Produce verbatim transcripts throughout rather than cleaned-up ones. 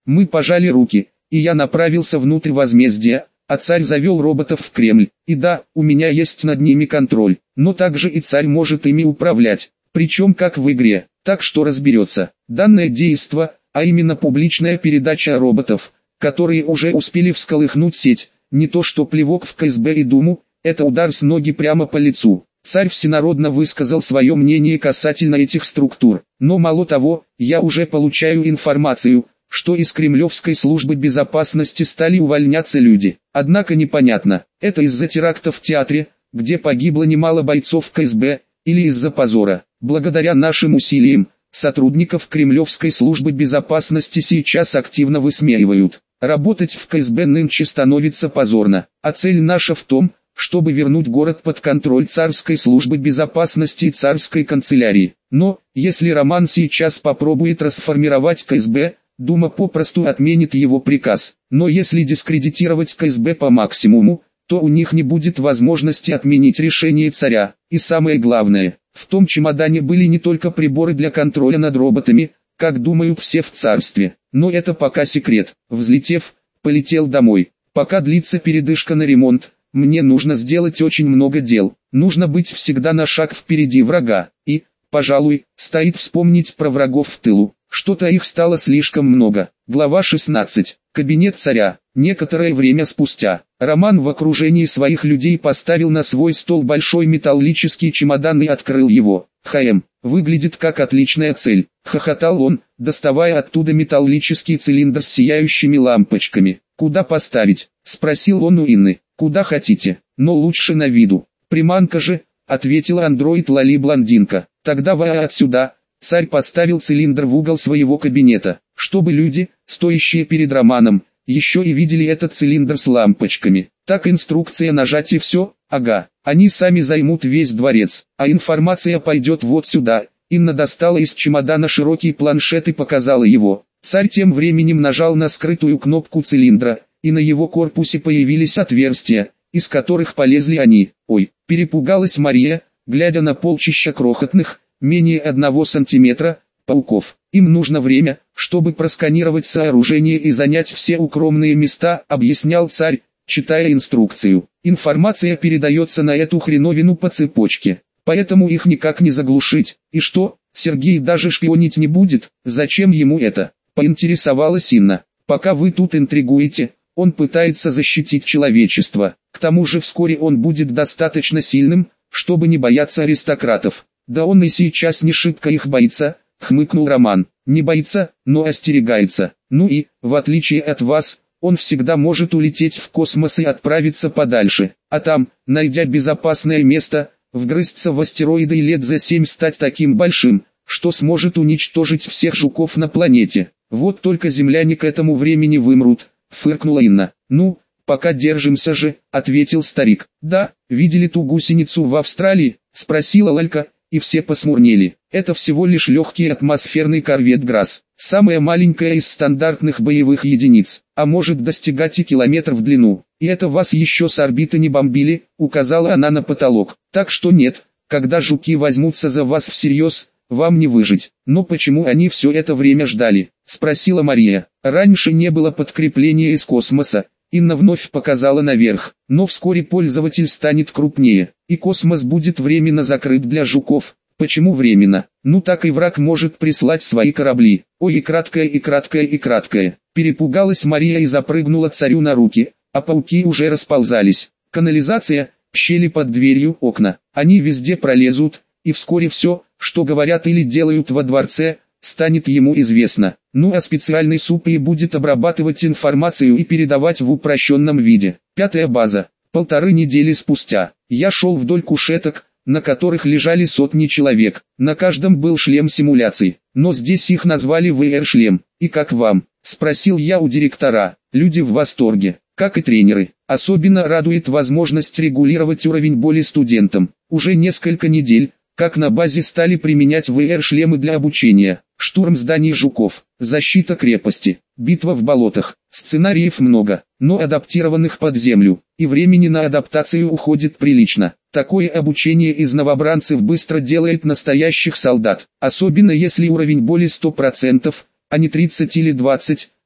Мы пожали руки, и я направился внутрь возмездия, а царь завел роботов в Кремль. И да, у меня есть над ними контроль, но также и царь может ими управлять, причем как в игре, так что разберется. Данное действо, а именно публичная передача роботов, которые уже успели всколыхнуть сеть, не то что плевок в КСБ и Думу, это удар с ноги прямо по лицу. Царь всенародно высказал свое мнение касательно этих структур, но мало того, я уже получаю информацию, что из Кремлевской службы безопасности стали увольняться люди. Однако непонятно, это из-за теракта в театре, где погибло немало бойцов КСБ, или из-за позора. Благодаря нашим усилиям, сотрудников Кремлевской службы безопасности сейчас активно высмеивают. Работать в КСБ нынче становится позорно, а цель наша в том, чтобы вернуть город под контроль царской службы безопасности и царской канцелярии. Но, если Роман сейчас попробует расформировать КСБ, Дума попросту отменит его приказ. Но если дискредитировать КСБ по максимуму, то у них не будет возможности отменить решение царя. И самое главное, в том чемодане были не только приборы для контроля над роботами, как думают все в царстве. Но это пока секрет. Взлетев, полетел домой. Пока длится передышка на ремонт, мне нужно сделать очень много дел. Нужно быть всегда на шаг впереди врага. И, пожалуй, стоит вспомнить про врагов в тылу. Что-то их стало слишком много. Глава шестнадцать. Кабинет царя. Некоторое время спустя, Роман в окружении своих людей поставил на свой стол большой металлический чемодан и открыл его. «Хм, выглядит как отличная цель», — хохотал он, доставая оттуда металлический цилиндр с сияющими лампочками. «Куда поставить?» — спросил он у Инны. «Куда хотите, но лучше на виду». «Приманка же», — ответила андроид Лали-блондинка. «Тогда вы отсюда». Царь поставил цилиндр в угол своего кабинета, чтобы люди, стоящие перед Романом, еще и видели этот цилиндр с лампочками. Так инструкция нажать и все, ага, они сами займут весь дворец, а информация пойдет вот сюда. Инна достала из чемодана широкий планшет и показала его. Царь тем временем нажал на скрытую кнопку цилиндра, и на его корпусе появились отверстия, из которых полезли они. Ой, перепугалась Мария, глядя на полчища крохотных, менее одного сантиметра, пауков. Им нужно время, чтобы просканировать сооружение и занять все укромные места, объяснял царь, читая инструкцию. Информация передается на эту хреновину по цепочке, поэтому их никак не заглушить. И что, Сергей даже шпионить не будет? Зачем ему это? Поинтересовалась Инна. Пока вы тут интригуете, он пытается защитить человечество. К тому же вскоре он будет достаточно сильным, чтобы не бояться аристократов. Да он и сейчас не шибко их боится, хмыкнул Роман. Не боится, но остерегается. Ну и, в отличие от вас, он всегда может улететь в космос и отправиться подальше, а там, найдя безопасное место, вгрызться в астероиды и лет за семь стать таким большим, что сможет уничтожить всех жуков на планете. Вот только земляне к этому времени вымрут, фыркнула Инна. Ну, пока держимся же, ответил старик. Да, видели ту гусеницу в Австралии, спросила Лалька. И все посмурнели. Это всего лишь легкий атмосферный корвет «Грасс», самая маленькая из стандартных боевых единиц, а может достигать и километр в длину. И это вас еще с орбиты не бомбили, указала она на потолок. Так что нет, когда жуки возьмутся за вас всерьез, вам не выжить. Но почему они все это время ждали? Спросила Мария. Раньше не было подкрепления из космоса. Инна вновь показала наверх, но вскоре пользователь станет крупнее, и космос будет временно закрыт для жуков. Почему временно? Ну так и враг может прислать свои корабли. Ой, и краткое, и краткое, и краткое. Перепугалась Мария и запрыгнула царю на руки, а пауки уже расползались. Канализация, щели под дверью, окна. Они везде пролезут, и вскоре все, что говорят или делают во дворце, станет ему известно. Ну а специальный суп и будет обрабатывать информацию и передавать в упрощенном виде. Пятая база. Полторы недели спустя. Я шел вдоль кушеток, на которых лежали сотни человек. На каждом был шлем симуляций, но здесь их назвали ви ар-шлем. И как вам? Спросил я у директора. Люди в восторге, как и тренеры. Особенно радует возможность регулировать уровень боли студентам. Уже несколько недель, как на базе стали применять ви ар-шлемы для обучения. Штурм зданий жуков, защита крепости, битва в болотах. Сценариев много, но адаптированных под землю, и времени на адаптацию уходит прилично. Такое обучение из новобранцев быстро делает настоящих солдат, особенно если уровень боли сто процентов, а не тридцать или двадцать,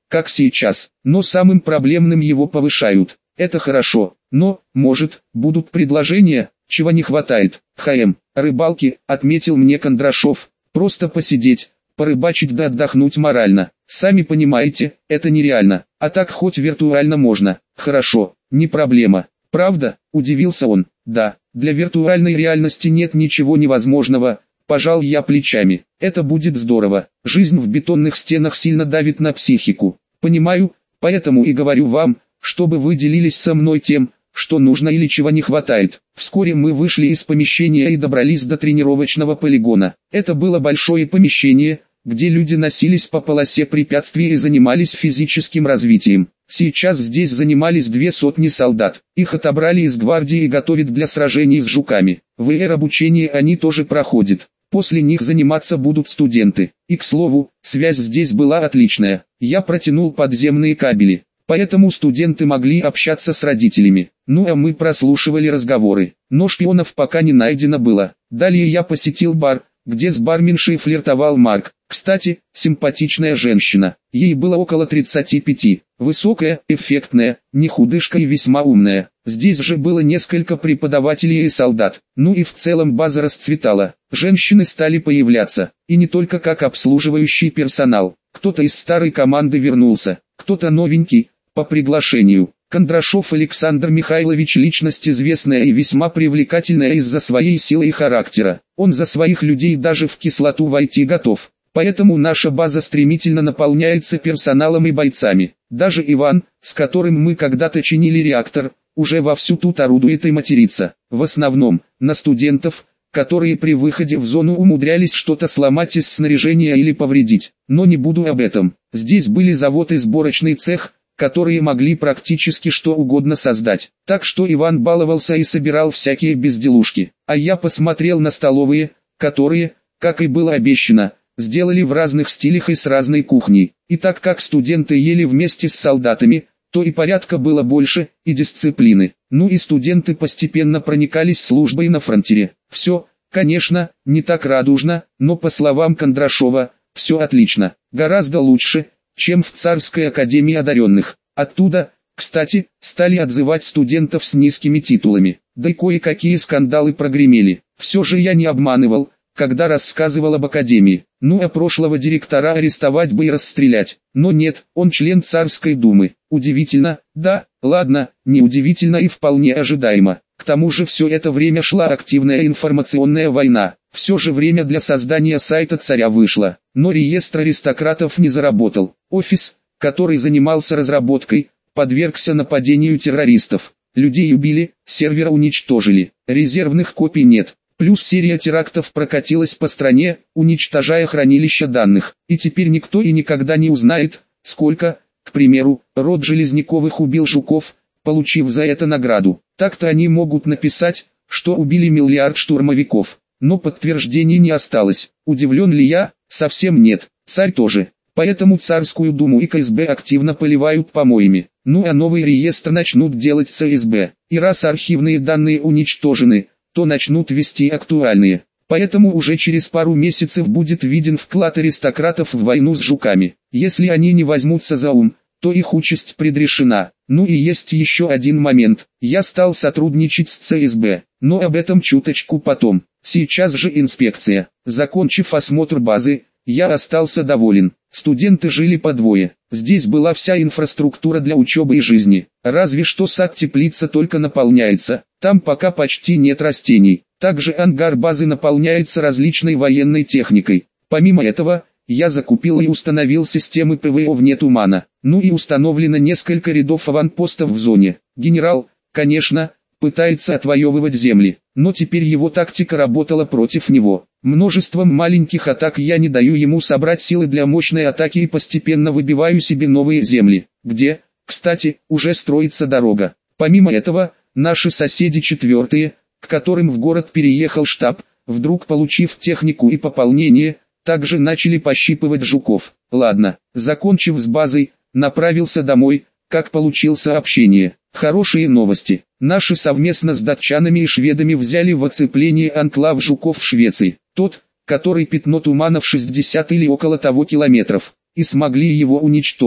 как сейчас, но самым проблемным его повышают. Это хорошо, но, может, будут предложения, чего не хватает. ХМ, рыбалки, отметил мне Кондрашов, просто посидеть, порыбачить да отдохнуть морально. Сами понимаете, это нереально, а так хоть виртуально можно. Хорошо, не проблема. Правда, удивился он. Да, для виртуальной реальности нет ничего невозможного. Пожал я плечами. Это будет здорово. Жизнь в бетонных стенах сильно давит на психику. Понимаю, поэтому и говорю вам, чтобы вы делились со мной тем, что нужно или чего не хватает. Вскоре мы вышли из помещения и добрались до тренировочного полигона. Это было большое помещение, где люди носились по полосе препятствий и занимались физическим развитием. Сейчас здесь занимались две сотни солдат. Их отобрали из гвардии и готовят для сражений с жуками. вэ эр обучение они тоже проходят. После них заниматься будут студенты. И к слову, связь здесь была отличная. Я протянул подземные кабели. Поэтому студенты могли общаться с родителями. Ну а мы прослушивали разговоры. Но шпионов пока не найдено было. Далее я посетил бар, где с барменшей флиртовал Марк. Кстати, симпатичная женщина. Ей было около тридцати пяти. Высокая, эффектная, не худышка и весьма умная. Здесь же было несколько преподавателей и солдат. Ну и в целом база расцветала. Женщины стали появляться. И не только как обслуживающий персонал. Кто-то из старой команды вернулся, кто-то новенький, по приглашению. Кондрашов Александр Михайлович личность известная и весьма привлекательная из-за своей силы и характера. Он за своих людей даже в кислоту войти готов. Поэтому наша база стремительно наполняется персоналом и бойцами. Даже Иван, с которым мы когда-то чинили реактор, уже вовсю тут орудует и матерится. В основном, на студентов, которые при выходе в зону умудрялись что-то сломать из снаряжения или повредить. Но не буду об этом. Здесь были завод и сборочный цех, которые могли практически что угодно создать. Так что Иван баловался и собирал всякие безделушки. А я посмотрел на столовые, которые, как и было обещано, сделали в разных стилях и с разной кухней. И так как студенты ели вместе с солдатами, то и порядка было больше, и дисциплины. Ну и студенты постепенно проникались службой на фронтире. Все, конечно, не так радужно, но по словам Кондрашова, все отлично. Гораздо лучше, чем в Царской академии одаренных. Оттуда, кстати, стали отзывать студентов с низкими титулами. Да и кое-какие скандалы прогремели. Все же я не обманывал, когда рассказывал об академии. Ну а прошлого директора арестовать бы и расстрелять. Но нет, он член Царской думы. Удивительно, да, ладно, неудивительно и вполне ожидаемо. К тому же все это время шла активная информационная война. Все же время для создания сайта царя вышло. Но реестр аристократов не заработал. Офис, который занимался разработкой, подвергся нападению террористов. Людей убили, сервер уничтожили. Резервных копий нет. Плюс серия терактов прокатилась по стране, уничтожая хранилища данных. И теперь никто и никогда не узнает, сколько, к примеру, род Железняковых убил жуков, получив за это награду. Так-то они могут написать, что убили миллиард штурмовиков. Но подтверждений не осталось. Удивлен ли я? Совсем нет. Царь тоже. Поэтому Царскую думу и ка эс бэ активно поливают помоями. Ну а новый реестр начнут делать цэ эс бэ. И раз архивные данные уничтожены, то начнут вести актуальные. Поэтому уже через пару месяцев будет виден вклад аристократов в войну с жуками. Если они не возьмутся за ум, то их участь предрешена. Ну и есть еще один момент. Я стал сотрудничать с цэ эс бэ, но об этом чуточку потом. Сейчас же инспекция. Закончив осмотр базы, я остался доволен. Студенты жили по двое. Здесь была вся инфраструктура для учебы и жизни. Разве что сад-теплица только наполняется. Там пока почти нет растений. Также ангар базы наполняется различной военной техникой. Помимо этого, я закупил и установил системы пэ вэ о вне тумана. Ну и установлено несколько рядов аванпостов в зоне. Генерал, конечно, пытается отвоевывать земли, но теперь его тактика работала против него. Множеством маленьких атак я не даю ему собрать силы для мощной атаки и постепенно выбиваю себе новые земли, где, кстати, уже строится дорога. Помимо этого, наши соседи четвертые, к которым в город переехал штаб, вдруг получив технику и пополнение, также начали пощипывать жуков. Ладно, закончив с базой, направился домой, как получил сообщение. Хорошие новости. Наши совместно с датчанами и шведами взяли в оцепление анклав жуков в Швеции. Тот, который пятно тумана в шестьдесят или около того километров. И смогли его уничтожить.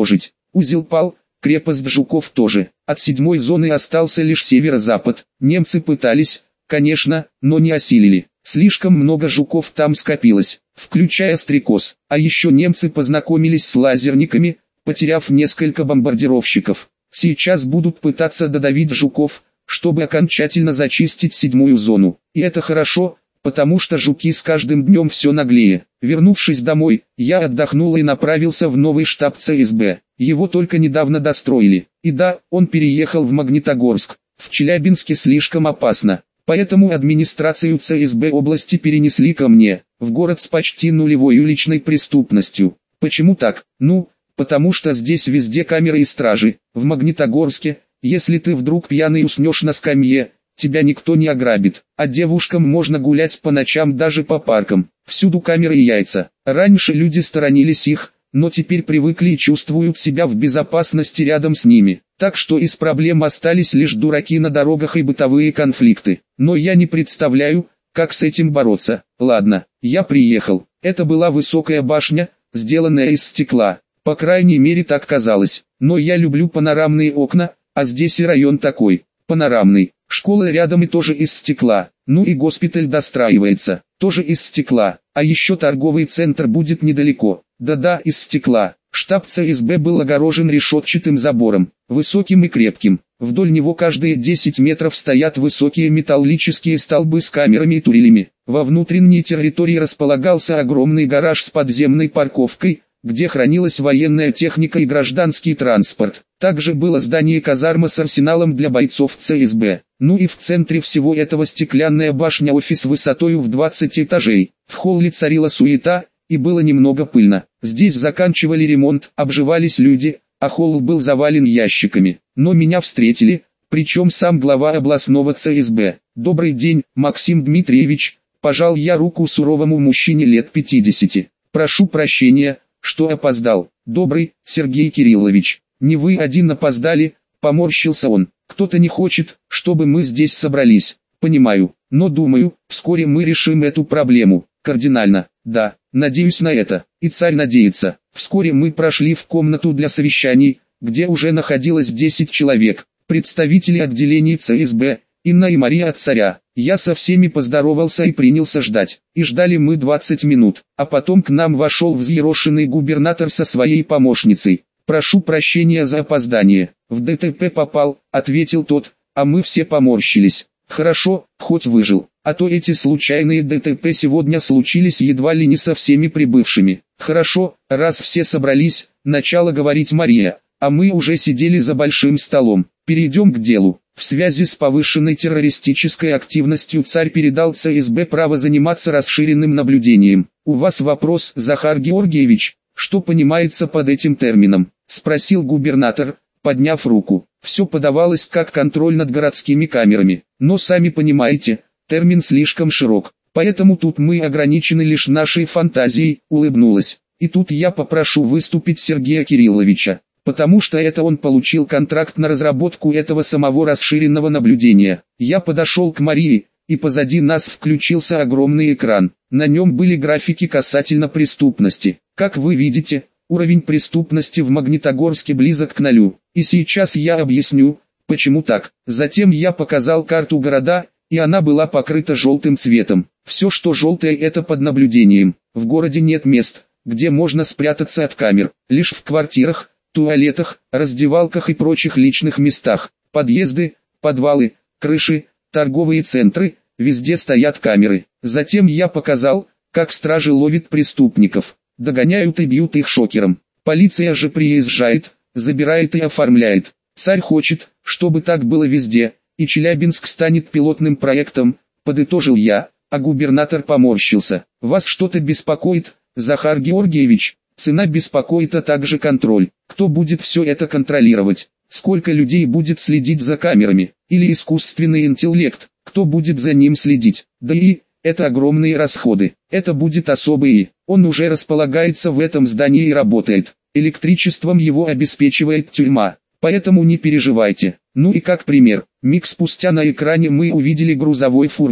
Узел пал, крепость Жуков тоже. От седьмой зоны остался лишь северо-запад. Немцы пытались, конечно, но не осилили. Слишком много жуков там скопилось, включая стрекоз. А еще немцы познакомились с лазерниками, потеряв несколько бомбардировщиков. Сейчас будут пытаться додавить жуков, чтобы окончательно зачистить седьмую зону. И это хорошо, потому что жуки с каждым днем все наглее. Вернувшись домой, я отдохнул и направился в новый штаб ЦСБ. Его только недавно достроили. И да, он переехал в Магнитогорск. В Челябинске слишком опасно. Поэтому администрацию ЦСБ области перенесли ко мне, в город с почти нулевой уличной преступностью. Почему так? Ну, потому что здесь везде камеры и стражи. В Магнитогорске, если ты вдруг пьяный уснешь на скамье, тебя никто не ограбит. А девушкам можно гулять по ночам даже по паркам. Всюду камеры и яйца. Раньше люди сторонились их, но теперь привыкли и чувствуют себя в безопасности рядом с ними. Так что из проблем остались лишь дураки на дорогах и бытовые конфликты. Но я не представляю, как с этим бороться. Ладно, я приехал. Это была высокая башня, сделанная из стекла. По крайней мере так казалось. Но я люблю панорамные окна, а здесь и район такой, панорамный. Школа рядом и тоже из стекла. Ну и госпиталь достраивается, тоже из стекла. А еще торговый центр будет недалеко. Да-да, из стекла. Штаб ЦСБ был огорожен решетчатым забором, высоким и крепким. Вдоль него каждые десять метров стоят высокие металлические столбы с камерами и турелями. Во внутренней территории располагался огромный гараж с подземной парковкой, где хранилась военная техника и гражданский транспорт. Также было здание казарма с арсеналом для бойцов ЦСБ. Ну и в центре всего этого стеклянная башня-офис высотою в двадцать этажей. В холле царила суета, и было немного пыльно. Здесь заканчивали ремонт, обживались люди, а холл был завален ящиками. Но меня встретили, причем сам глава областного ЦСБ. «Добрый день, Максим Дмитриевич», – пожал я руку суровому мужчине лет пятидесяти. «Прошу прощения, что опоздал». «Добрый, Сергей Кириллович, не вы один опоздали», – поморщился он. «Кто-то не хочет, чтобы мы здесь собрались. Понимаю, но думаю, вскоре мы решим эту проблему. Кардинально, да, надеюсь на это». И царь надеется. Вскоре мы прошли в комнату для совещаний, где уже находилось десять человек, представители отделений ЦСБ, Инна и Мария от царя. Я со всеми поздоровался и принялся ждать. И ждали мы двадцать минут, а потом к нам вошел взъерошенный губернатор со своей помощницей. «Прошу прощения за опоздание, в ДТП попал», — ответил тот, а мы все поморщились. «Хорошо, хоть выжил, а то эти случайные ДТП сегодня случились едва ли не со всеми прибывшими». «Хорошо, раз все собрались», — начала говорить Мария, а мы уже сидели за большим столом. «Перейдем к делу». В связи с повышенной террористической активностью царь передал ЦСБ право заниматься расширенным наблюдением. «У вас вопрос, Захар Георгиевич, что понимается под этим термином?» — спросил губернатор, подняв руку. Все подавалось как контроль над городскими камерами. Но сами понимаете, термин слишком широк, поэтому тут мы ограничены лишь нашей фантазией, улыбнулась. И тут я попрошу выступить Сергея Кирилловича, потому что это он получил контракт на разработку этого самого расширенного наблюдения. Я подошел к Марии, и позади нас включился огромный экран. На нем были графики касательно преступности. Как вы видите, уровень преступности в Магнитогорске близок к нулю. И сейчас я объясню, почему так. Затем я показал карту города, и она была покрыта желтым цветом. Все, что желтое, это под наблюдением. В городе нет мест, где можно спрятаться от камер. Лишь в квартирах, туалетах, раздевалках и прочих личных местах. Подъезды, подвалы, крыши, торговые центры, везде стоят камеры. Затем я показал, как стражи ловят преступников, догоняют и бьют их шокером. Полиция же приезжает, забирает и оформляет. Царь хочет, чтобы так было везде, и Челябинск станет пилотным проектом, подытожил я, а губернатор поморщился. «Вас что-то беспокоит, Захар Георгиевич?» «Цена беспокоит, а также контроль. Кто будет все это контролировать? Сколько людей будет следить за камерами? Или искусственный интеллект, кто будет за ним следить? Да и, это огромные расходы. Это будет особый. Он уже располагается в этом здании и работает. Электричеством его обеспечивает тюрьма. Поэтому не переживайте». Ну и как пример, миг спустя на экране мы увидели грузовой фургон.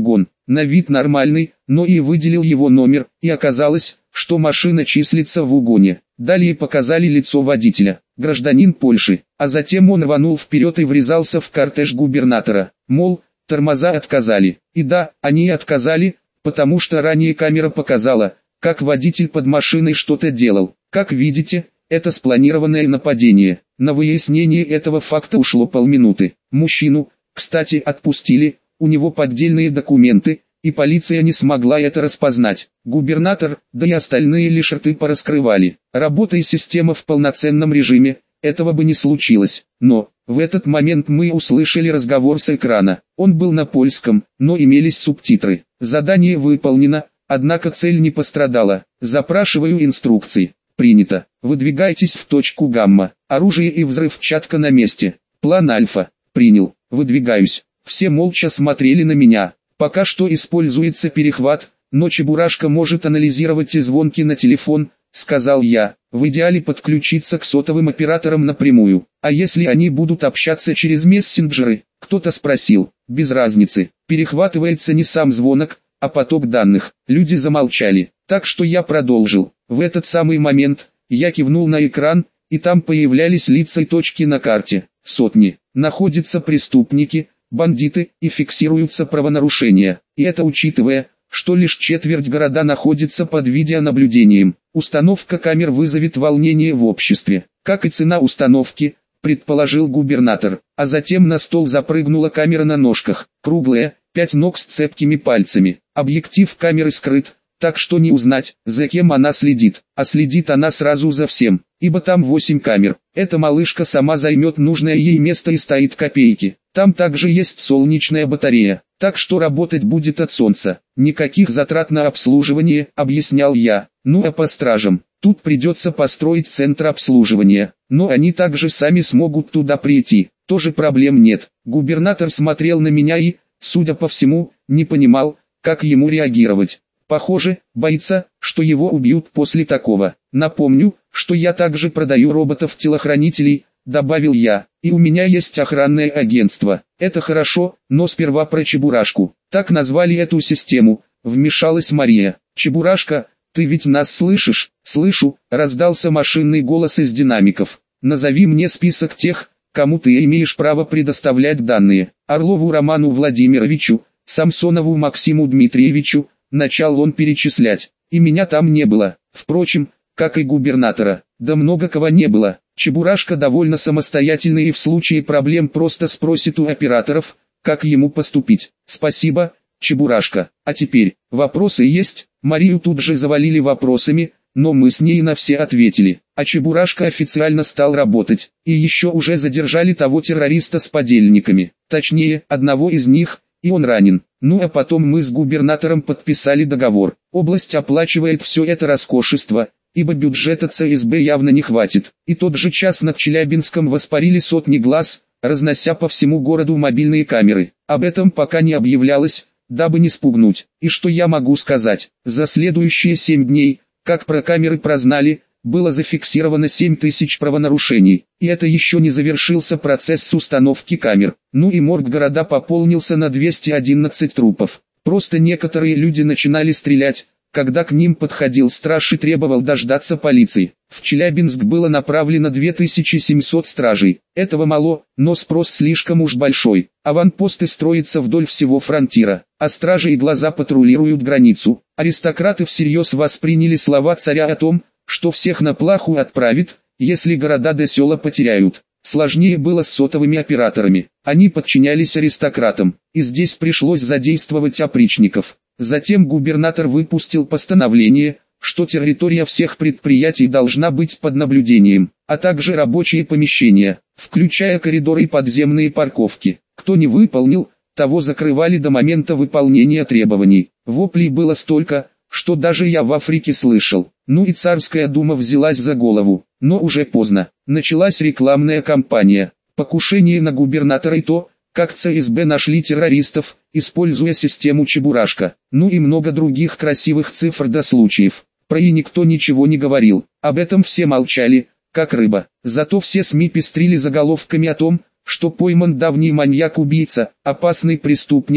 на вид нормальный, но и выделил его номер, и оказалось, что машина числится в угоне. Далее показали лицо водителя, гражданин Польши, а затем он рванул вперед и врезался в кортеж губернатора, мол, тормоза отказали. И да, они отказали, потому что ранее камера показала, как водитель под машиной что-то делал. Как видите, это спланированное нападение. На выяснение этого факта ушло полминуты. Мужчину, кстати, отпустили, у него поддельные документы, и полиция не смогла это распознать. Губернатор, да и остальные лишь рты пораскрывали. Работая система в полноценном режиме, этого бы не случилось. Но, в этот момент мы услышали разговор с экрана. Он был на польском, но имелись субтитры. Задание выполнено, однако цель не пострадала. Запрашиваю инструкции. Принято. Выдвигайтесь в точку гамма. Оружие и взрывчатка на месте. План Альфа. Принял. Выдвигаюсь. Все молча смотрели на меня. Пока что используется перехват, но Чебурашка может анализировать и звонки на телефон, сказал я. В идеале подключиться к сотовым операторам напрямую. А если они будут общаться через мессенджеры? Кто-то спросил. Без разницы. Перехватывается не сам звонок, а поток данных. Люди замолчали. Так что я продолжил. В этот самый момент, я кивнул на экран, и там появлялись лица и точки на карте. Сотни. Находятся преступники, бандиты, и фиксируются правонарушения. И это учитывая, что лишь четверть города находится под видеонаблюдением. Установка камер вызовет волнение в обществе. Как и цена установки, предположил губернатор. А затем на стол запрыгнула камера на ножках. Круглая, пять ног с цепкими пальцами. Объектив камеры скрыт, так что не узнать, за кем она следит. А следит она сразу за всем, ибо там восемь камер. Эта малышка сама займет нужное ей место и стоит копейки. Там также есть солнечная батарея, так что работать будет от солнца. Никаких затрат на обслуживание, объяснял я. Ну а по стражам, тут придется построить центр обслуживания, но они также сами смогут туда прийти. Тоже проблем нет. Губернатор смотрел на меня и, судя по всему, не понимал, как ему реагировать. Похоже, боится, что его убьют после такого. Напомню, что я также продаю роботов-телохранителей, добавил я, и у меня есть охранное агентство. Это хорошо, но сперва про Чебурашку. Так назвали эту систему, вмешалась Мария. Чебурашка, ты ведь нас слышишь? Слышу, раздался машинный голос из динамиков. Назови мне список тех, кому ты имеешь право предоставлять данные. Орлову Роману Владимировичу, Самсонову Максиму Дмитриевичу, начал он перечислять. И меня там не было, впрочем, как и губернатора. Да много кого не было. Чебурашка довольно самостоятельный и в случае проблем просто спросит у операторов, как ему поступить. Спасибо, Чебурашка. А теперь, вопросы есть? Марию тут же завалили вопросами, но мы с ней на все ответили. А Чебурашка официально стал работать. И еще уже задержали того террориста с подельниками. Точнее, одного из них, и он ранен. Ну а потом мы с губернатором подписали договор. Область оплачивает все это роскошество, ибо бюджета ЦСБ явно не хватит. И тот же час над Челябинском воспарили сотни глаз, разнося по всему городу мобильные камеры. Об этом пока не объявлялось, дабы не спугнуть. И что я могу сказать? За следующие семь дней, как про камеры прознали, было зафиксировано семь тысяч правонарушений. И это еще не завершился процесс с установки камер. Ну и морг города пополнился на двести одиннадцать трупов. Просто некоторые люди начинали стрелять, когда к ним подходил страж и требовал дождаться полиции. В Челябинск было направлено две тысячи семьсот стражей. Этого мало, но спрос слишком уж большой. Аванпосты строятся вдоль всего фронтира, а стражи и глаза патрулируют границу. Аристократы всерьез восприняли слова царя о том, что всех на плаху отправит, если города да села потеряют. Сложнее было с сотовыми операторами. Они подчинялись аристократам, и здесь пришлось задействовать опричников. Затем губернатор выпустил постановление, что территория всех предприятий должна быть под наблюдением, а также рабочие помещения, включая коридоры и подземные парковки. Кто не выполнил, того закрывали до момента выполнения требований. Воплей было столько, что даже я в Африке слышал. Ну и царская дума взялась за голову, но уже поздно. Началась рекламная кампания, покушение на губернатора и то, как ЦСБ нашли террористов, используя систему Чебурашка. Ну и много других красивых цифр до случаев. Про и никто ничего не говорил, об этом все молчали, как рыба. Зато все СМИ пестрили заголовками о том, что пойман давний маньяк-убийца, опасный преступник,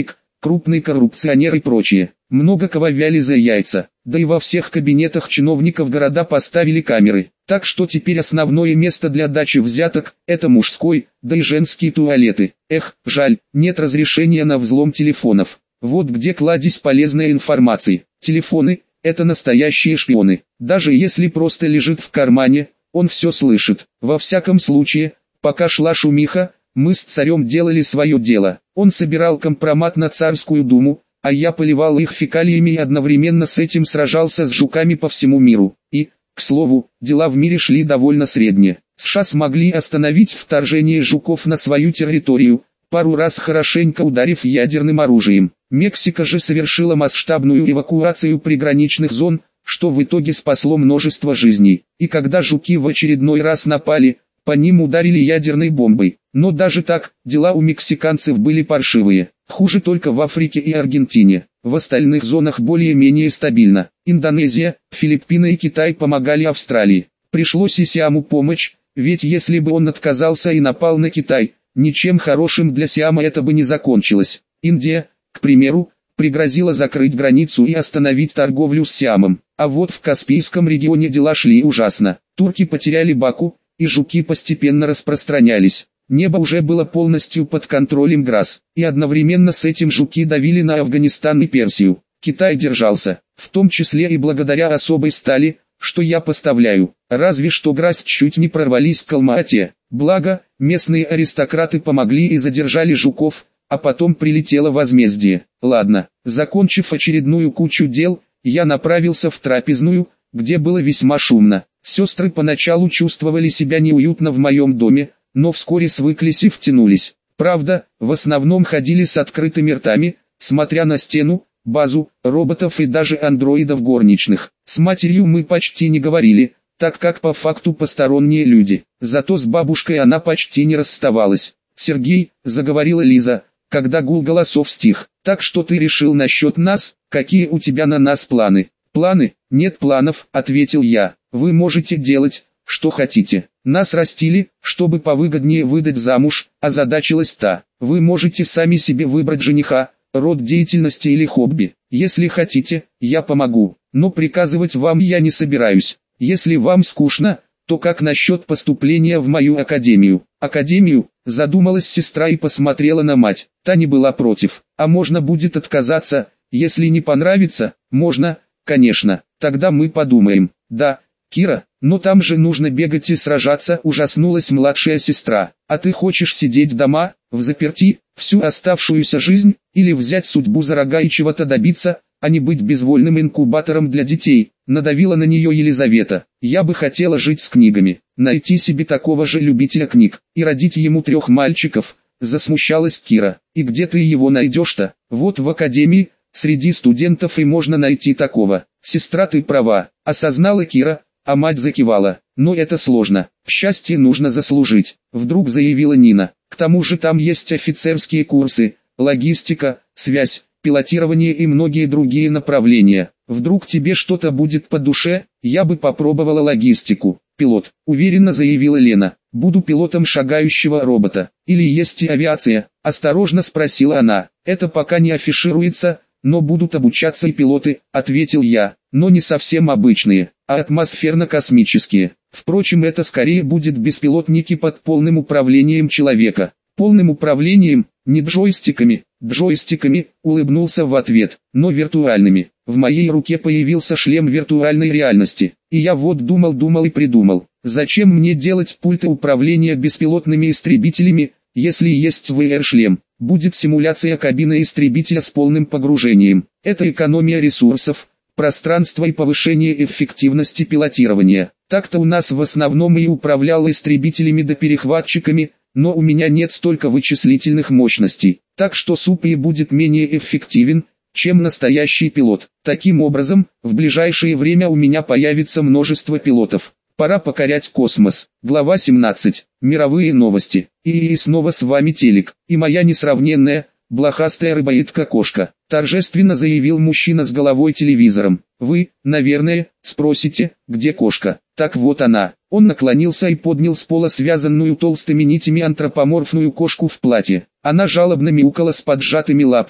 крупный коррупционер и прочее. Много кого вяли за яйца, да и во всех кабинетах чиновников города поставили камеры. Так что теперь основное место для дачи взяток – это мужской, да и женские туалеты. Эх, жаль, нет разрешения на взлом телефонов. Вот где кладезь полезной информации. Телефоны – это настоящие шпионы. Даже если просто лежит в кармане, он все слышит. Во всяком случае, пока шла шумиха, мы с царем делали свое дело. Он собирал компромат на царскую думу, а я поливал их фекалиями и одновременно с этим сражался с жуками по всему миру. И, к слову, дела в мире шли довольно средне. США смогли остановить вторжение жуков на свою территорию, пару раз хорошенько ударив ядерным оружием. Мексика же совершила масштабную эвакуацию приграничных зон, что в итоге спасло множество жизней. И когда жуки в очередной раз напали, по ним ударили ядерной бомбой. Но даже так, дела у мексиканцев были паршивые. Хуже только в Африке и Аргентине. В остальных зонах более-менее стабильно. Индонезия, Филиппины и Китай помогали Австралии. Пришлось и Сиаму помочь, ведь если бы он отказался и напал на Китай, ничем хорошим для Сиама это бы не закончилось. Индия, к примеру, пригрозила закрыть границу и остановить торговлю с Сиамом. А вот в Каспийском регионе дела шли ужасно. Турки потеряли Баку, и жуки постепенно распространялись. Небо уже было полностью под контролем ГРАС, и одновременно с этим жуки давили на Афганистан и Персию. Китай держался, в том числе и благодаря особой стали, что я поставляю. Разве что ГРАС чуть не прорвались к Алма-Ате. Благо, местные аристократы помогли и задержали жуков, а потом прилетело возмездие. Ладно, закончив очередную кучу дел, я направился в трапезную, где было весьма шумно. Сестры поначалу чувствовали себя неуютно в моем доме, но вскоре свыклись и втянулись. Правда, в основном ходили с открытыми ртами, смотря на стену, базу, роботов и даже андроидов горничных. С матерью мы почти не говорили, так как по факту посторонние люди. Зато с бабушкой она почти не расставалась. «Сергей», — заговорила Лиза, когда гул голосов стих, — «так что ты решил насчет нас, какие у тебя на нас планы?» «Планы? Нет планов», — ответил я. «Вы можете делать, что хотите. Нас растили, чтобы повыгоднее выдать замуж», — озадачилась та. «Вы можете сами себе выбрать жениха, род деятельности или хобби. Если хотите, я помогу, но приказывать вам я не собираюсь. Если вам скучно, то как насчет поступления в мою академию?» «Академию?» — задумалась сестра и посмотрела на мать. Та не была против. «А можно будет отказаться, если не понравится?» «Можно, конечно. Тогда мы подумаем». «Да, Кира, но там же нужно бегать и сражаться», — ужаснулась младшая сестра. «А ты хочешь сидеть дома, в заперти, всю оставшуюся жизнь, или взять судьбу за рога и чего-то добиться, а не быть безвольным инкубатором для детей?» — надавила на нее Елизавета. «Я бы хотела жить с книгами, найти себе такого же любителя книг, и родить ему трех мальчиков», — засмущалась Кира. «И где ты его найдешь-то?» «Вот в академии, среди студентов и можно найти такого». «Сестра, ты права», — осознала Кира, а мать закивала. «Но это сложно, счастье нужно заслужить», — вдруг заявила Нина. «К тому же там есть офицерские курсы, логистика, связь, пилотирование и многие другие направления. Вдруг тебе что-то будет по душе?» «Я бы попробовала логистику». «Пилот», — уверенно заявила Лена. «Буду пилотом шагающего робота. Или есть и авиация?» — осторожно спросила она. «Это пока не афишируется, но будут обучаться и пилоты», — ответил я. «Но не совсем обычные, а атмосферно-космические. Впрочем, это скорее будет беспилотники под полным управлением человека». «Полным управлением, не джойстиками?» «Джойстиками», — улыбнулся в ответ, «но виртуальными». В моей руке появился шлем виртуальной реальности, и я вот думал-думал и придумал, зачем мне делать пульты управления беспилотными истребителями, если есть ви ар-шлем. Будет симуляция кабины истребителя с полным погружением. Это экономия ресурсов, пространства и повышение эффективности пилотирования. Так-то у нас в основном и управлял истребителями да перехватчиками, но у меня нет столько вычислительных мощностей, так что СУПИ будет менее эффективен, чем настоящий пилот. Таким образом, в ближайшее время у меня появится множество пилотов. Пора покорять космос. Глава семнадцать. Мировые новости. И, и снова с вами телек. И моя несравненная, блохастая рыбоедка-кошка. Торжественно заявил мужчина с головой телевизором. Вы, наверное, спросите, где кошка? Так вот она. Он наклонился и поднял с пола связанную толстыми нитями антропоморфную кошку в платье. Она жалобно мяукала с поджатыми лапками.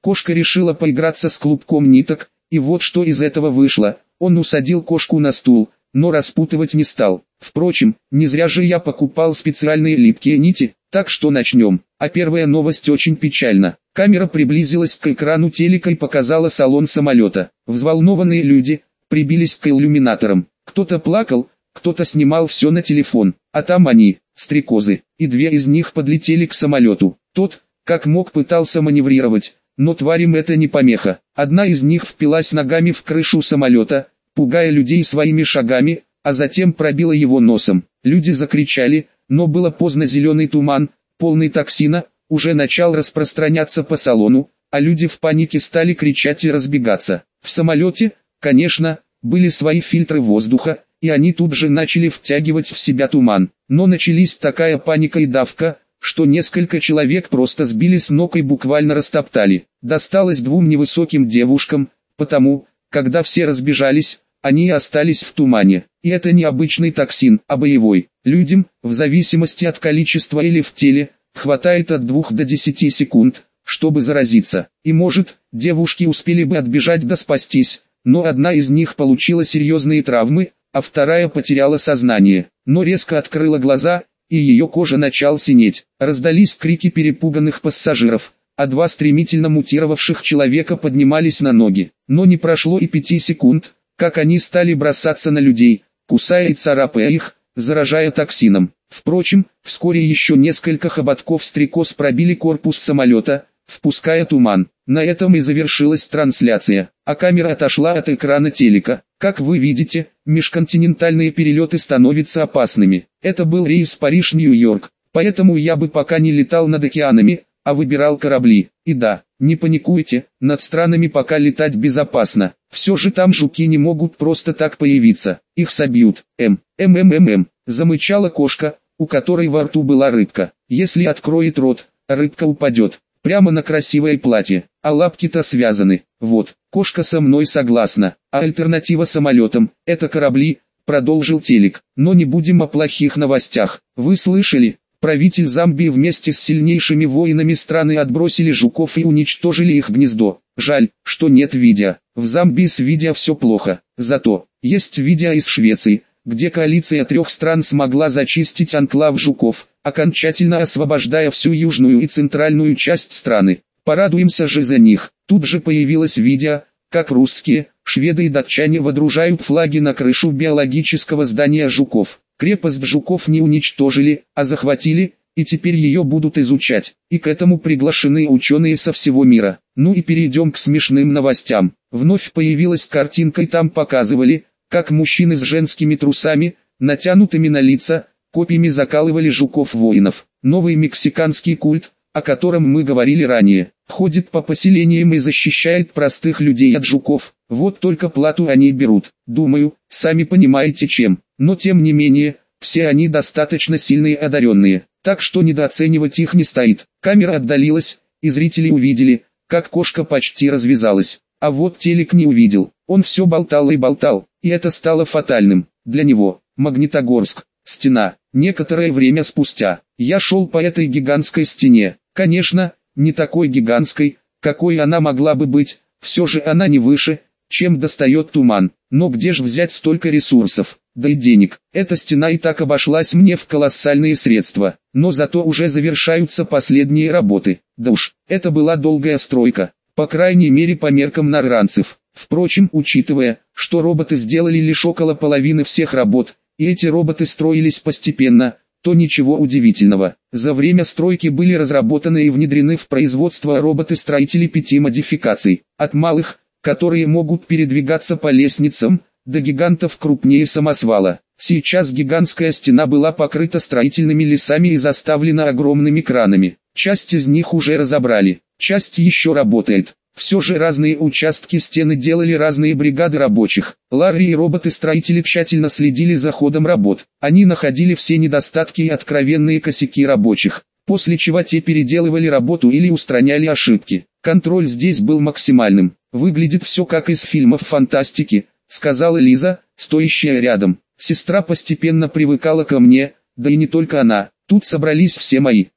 Кошка решила поиграться с клубком ниток, и вот что из этого вышло. Он усадил кошку на стул, но распутывать не стал. Впрочем, не зря же я покупал специальные липкие нити, так что начнем. А первая новость очень печальна. Камера приблизилась к экрану телека и показала салон самолета. Взволнованные люди прибились к иллюминаторам. Кто-то плакал, кто-то снимал все на телефон, а там они, стрекозы, и две из них подлетели к самолету. Тот, как мог, пытался маневрировать, но тварям это не помеха. Одна из них впилась ногами в крышу самолета, пугая людей своими шагами, а затем пробила его носом. Люди закричали, но было поздно. Зеленый туман, полный токсина, уже начал распространяться по салону, а люди в панике стали кричать и разбегаться. В самолете, конечно, были свои фильтры воздуха, и они тут же начали втягивать в себя туман. Но начались такая паника и давка, что несколько человек просто сбили с ног и буквально растоптали. Досталось двум невысоким девушкам, потому, когда все разбежались, они остались в тумане. И это не обычный токсин, а боевой. Людям, в зависимости от количества или в теле, хватает от двух до десяти секунд, чтобы заразиться. И может, девушки успели бы отбежать да спастись, но одна из них получила серьезные травмы, а вторая потеряла сознание, но резко открыла глаза, и ее кожа начала синеть. Раздались крики перепуганных пассажиров, а два стремительно мутировавших человека поднимались на ноги. Но не прошло и пяти секунд, как они стали бросаться на людей, кусая и царапая их, заражая токсином. Впрочем, вскоре еще несколько хоботков стрекоз пробили корпус самолета, впуская туман. На этом и завершилась трансляция, а камера отошла от экрана телека. Как вы видите, межконтинентальные перелеты становятся опасными. Это был рейс Париж-Нью-Йорк, поэтому я бы пока не летал над океанами, а выбирал корабли. И да, не паникуйте, над странами пока летать безопасно. Все же там жуки не могут просто так появиться, их собьют. М, м, м, м, м, замычала кошка, у которой во рту была рыбка. Если откроет рот, рыбка упадет прямо на красивое платье, а лапки-то связаны. Вот, кошка со мной согласна, а альтернатива самолетам – это корабли, продолжил телек. Но не будем о плохих новостях. Вы слышали? Правитель Замбии вместе с сильнейшими воинами страны отбросили жуков и уничтожили их гнездо. Жаль, что нет видео. В Замбии с видео все плохо. Зато, есть видео из Швеции, где коалиция трех стран смогла зачистить анклав жуков, окончательно освобождая всю южную и центральную часть страны. Порадуемся же за них. Тут же появилось видео, как русские, шведы и датчане водружают флаги на крышу биологического здания жуков. Крепость жуков не уничтожили, а захватили, и теперь ее будут изучать. И к этому приглашены ученые со всего мира. Ну и перейдем к смешным новостям. Вновь появилась картинка, и там показывали, как мужчины с женскими трусами, натянутыми на лица, копьями закалывали жуков-воинов. Новый мексиканский культ, о котором мы говорили ранее, ходит по поселениям и защищает простых людей от жуков. Вот только плату они берут, думаю, сами понимаете чем. Но тем не менее, все они достаточно сильные и одаренные, так что недооценивать их не стоит. Камера отдалилась, и зрители увидели, как кошка почти развязалась. А вот телек не увидел, он все болтал и болтал, и это стало фатальным для него. Магнитогорск, стена. Некоторое время спустя, я шел по этой гигантской стене. Конечно, не такой гигантской, какой она могла бы быть, все же она не выше, чем достает туман. Но где же взять столько ресурсов, да и денег? Эта стена и так обошлась мне в колоссальные средства, но зато уже завершаются последние работы. Да уж, это была долгая стройка, по крайней мере по меркам нарранцев. Впрочем, учитывая, что роботы сделали лишь около половины всех работ, и эти роботы строились постепенно, то ничего удивительного. За время стройки были разработаны и внедрены в производство роботы-строители пяти модификаций, от малых, которые могут передвигаться по лестницам, до гигантов крупнее самосвала. Сейчас гигантская стена была покрыта строительными лесами и заставлена огромными кранами. Часть из них уже разобрали, часть еще работает. Все же разные участки стены делали разные бригады рабочих. Ларри и роботы-строители тщательно следили за ходом работ. Они находили все недостатки и откровенные косяки рабочих, после чего те переделывали работу или устраняли ошибки. Контроль здесь был максимальным. «Выглядит все как из фильмов фантастики», — сказала Лиза, стоящая рядом. Сестра постепенно привыкала ко мне, да и не только она. Тут собрались все мои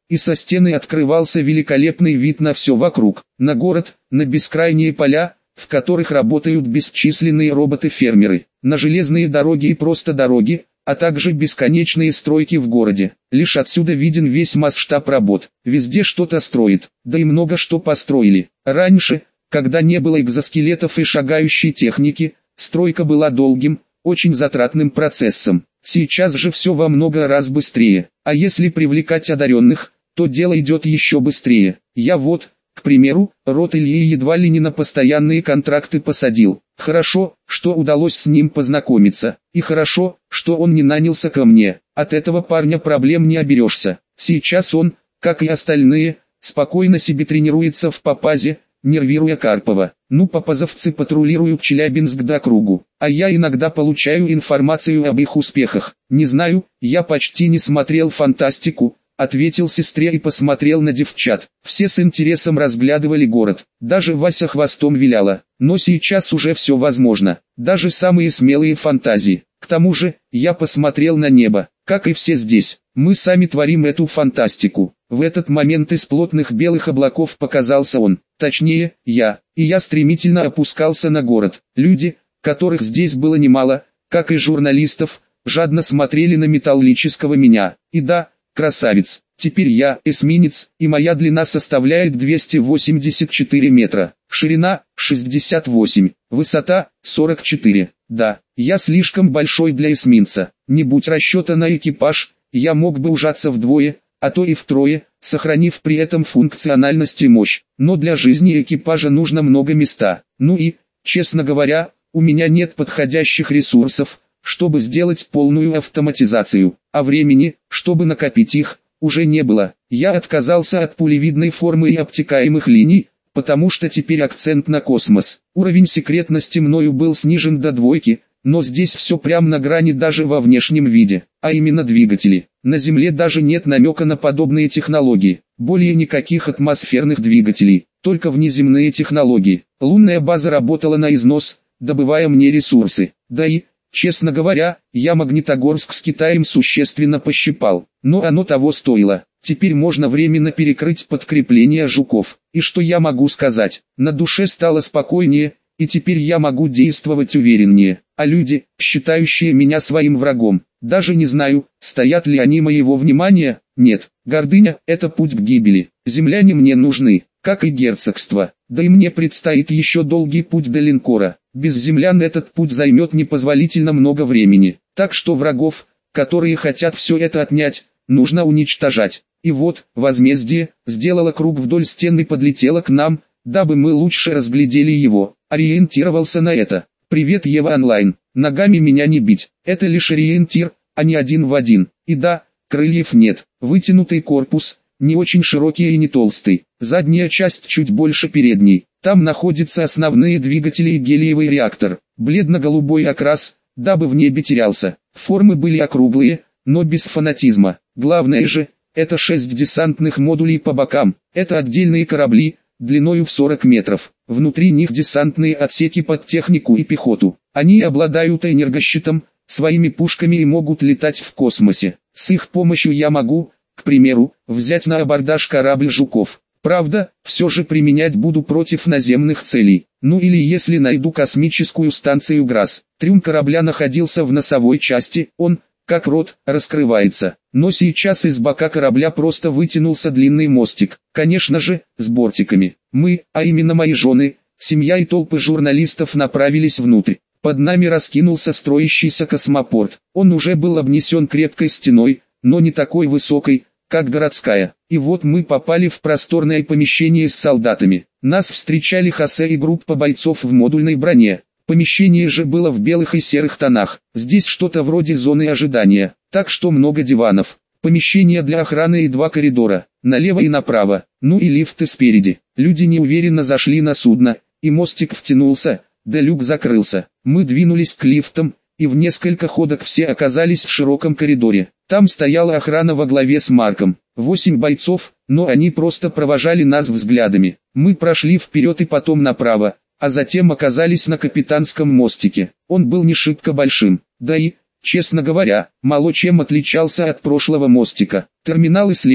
и со стены открывался великолепный вид на все вокруг, на город, на бескрайние поля, в которых работают бесчисленные роботы-фермеры, на железные дороги и просто дороги, а также бесконечные стройки в городе. Лишь отсюда виден весь масштаб работ, везде что-то строят, да и много что построили. Раньше, когда не было экзоскелетов и шагающей техники, стройка была долгим, очень затратным процессом. Сейчас же все во много раз быстрее, а если привлекать одаренных, то дело идет еще быстрее. Я вот, к примеру, род Ильи едва ли не на постоянные контракты посадил. Хорошо, что удалось с ним познакомиться, и хорошо, что он не нанялся ко мне. От этого парня проблем не оберешься. Сейчас он, как и остальные, спокойно себе тренируется в Попазе, нервируя Карпова. Ну, попазовцы патрулируют Челябинск до кругу, а я иногда получаю информацию об их успехах. Не знаю, я почти не смотрел фантастику, ответил сестре и посмотрел на девчат. Все с интересом разглядывали город, даже Вася хвостом виляла. Но сейчас уже все возможно, даже самые смелые фантазии. К тому же, я посмотрел на небо, как и все здесь. Мы сами творим эту фантастику. В этот момент из плотных белых облаков показался он, точнее, я, и я стремительно опускался на город. Люди, которых здесь было немало, как и журналистов, жадно смотрели на металлического меня. И да, красавец, теперь я эсминец, и моя длина составляет двести восемьдесят четыре метра, ширина шестьдесят восемь, высота сорок четыре. Да, я слишком большой для эсминца. Не будь расчета на экипаж, я мог бы ужаться вдвое, а то и втрое, сохранив при этом функциональность и мощь. Но для жизни экипажа нужно много места. Ну и, честно говоря, у меня нет подходящих ресурсов, чтобы сделать полную автоматизацию, а времени, чтобы накопить их, уже не было. Я отказался от пулевидной формы и обтекаемых линий, потому что теперь акцент на космос. Уровень секретности мною был снижен до двойки, но здесь все прямо на грани даже во внешнем виде, а именно двигатели. На Земле даже нет намека на подобные технологии, более никаких атмосферных двигателей, только внеземные технологии. Лунная база работала на износ, добывая мне ресурсы, да и, честно говоря, я Магнитогорск с Китаем существенно пощипал, но оно того стоило. Теперь можно временно перекрыть подкрепление жуков. И что я могу сказать? На душе стало спокойнее, и теперь я могу действовать увереннее. А люди, считающие меня своим врагом, даже не знаю, стоят ли они моего внимания. Нет, гордыня – это путь к гибели. Земляне мне нужны, как и герцогство. Да и мне предстоит еще долгий путь до линкора. Без землян этот путь займет непозволительно много времени. Так что врагов, которые хотят все это отнять, нужно уничтожать. И вот, возмездие, сделало круг вдоль стены и подлетело к нам, дабы мы лучше разглядели его. Ориентировался на это. Привет, Ева Онлайн. Ногами меня не бить. Это лишь ориентир, а не один в один. И да, крыльев нет. Вытянутый корпус, не очень широкий и не толстый. Задняя часть чуть больше передней. Там находятся основные двигатели и гелиевый реактор. Бледно-голубой окрас, дабы в небе терялся. Формы были округлые, но без фанатизма. Главное же, это шесть десантных модулей по бокам. Это отдельные корабли, длиною в сорок метров. Внутри них десантные отсеки под технику и пехоту. Они обладают энергощитом, своими пушками и могут летать в космосе. С их помощью я могу, к примеру, взять на абордаж корабль «Жуков». Правда, все же применять буду против наземных целей. Ну или если найду космическую станцию ГРАС. Трюм корабля находился в носовой части, он, как рот, раскрывается. Но сейчас из бока корабля просто вытянулся длинный мостик. Конечно же, с бортиками. Мы, а именно мои жены, семья и толпы журналистов направились внутрь. Под нами раскинулся строящийся космопорт. Он уже был обнесен крепкой стеной, но не такой высокой, как городская. И вот мы попали в просторное помещение с солдатами. Нас встречали Хосе и группа бойцов в модульной броне. Помещение же было в белых и серых тонах. Здесь что-то вроде зоны ожидания, так что много диванов. Помещение для охраны и два коридора, налево и направо, ну и лифты спереди. Люди неуверенно зашли на судно, и мостик втянулся, да люк закрылся. Мы двинулись к лифтам, и в несколько ходок все оказались в широком коридоре. Там стояла охрана во главе с Марком. Восемь бойцов, но они просто провожали нас взглядами. Мы прошли вперед и потом направо, а затем оказались на капитанском мостике. Он был не шибко большим, да и, честно говоря, мало чем отличался от прошлого мостика. Терминалы слева,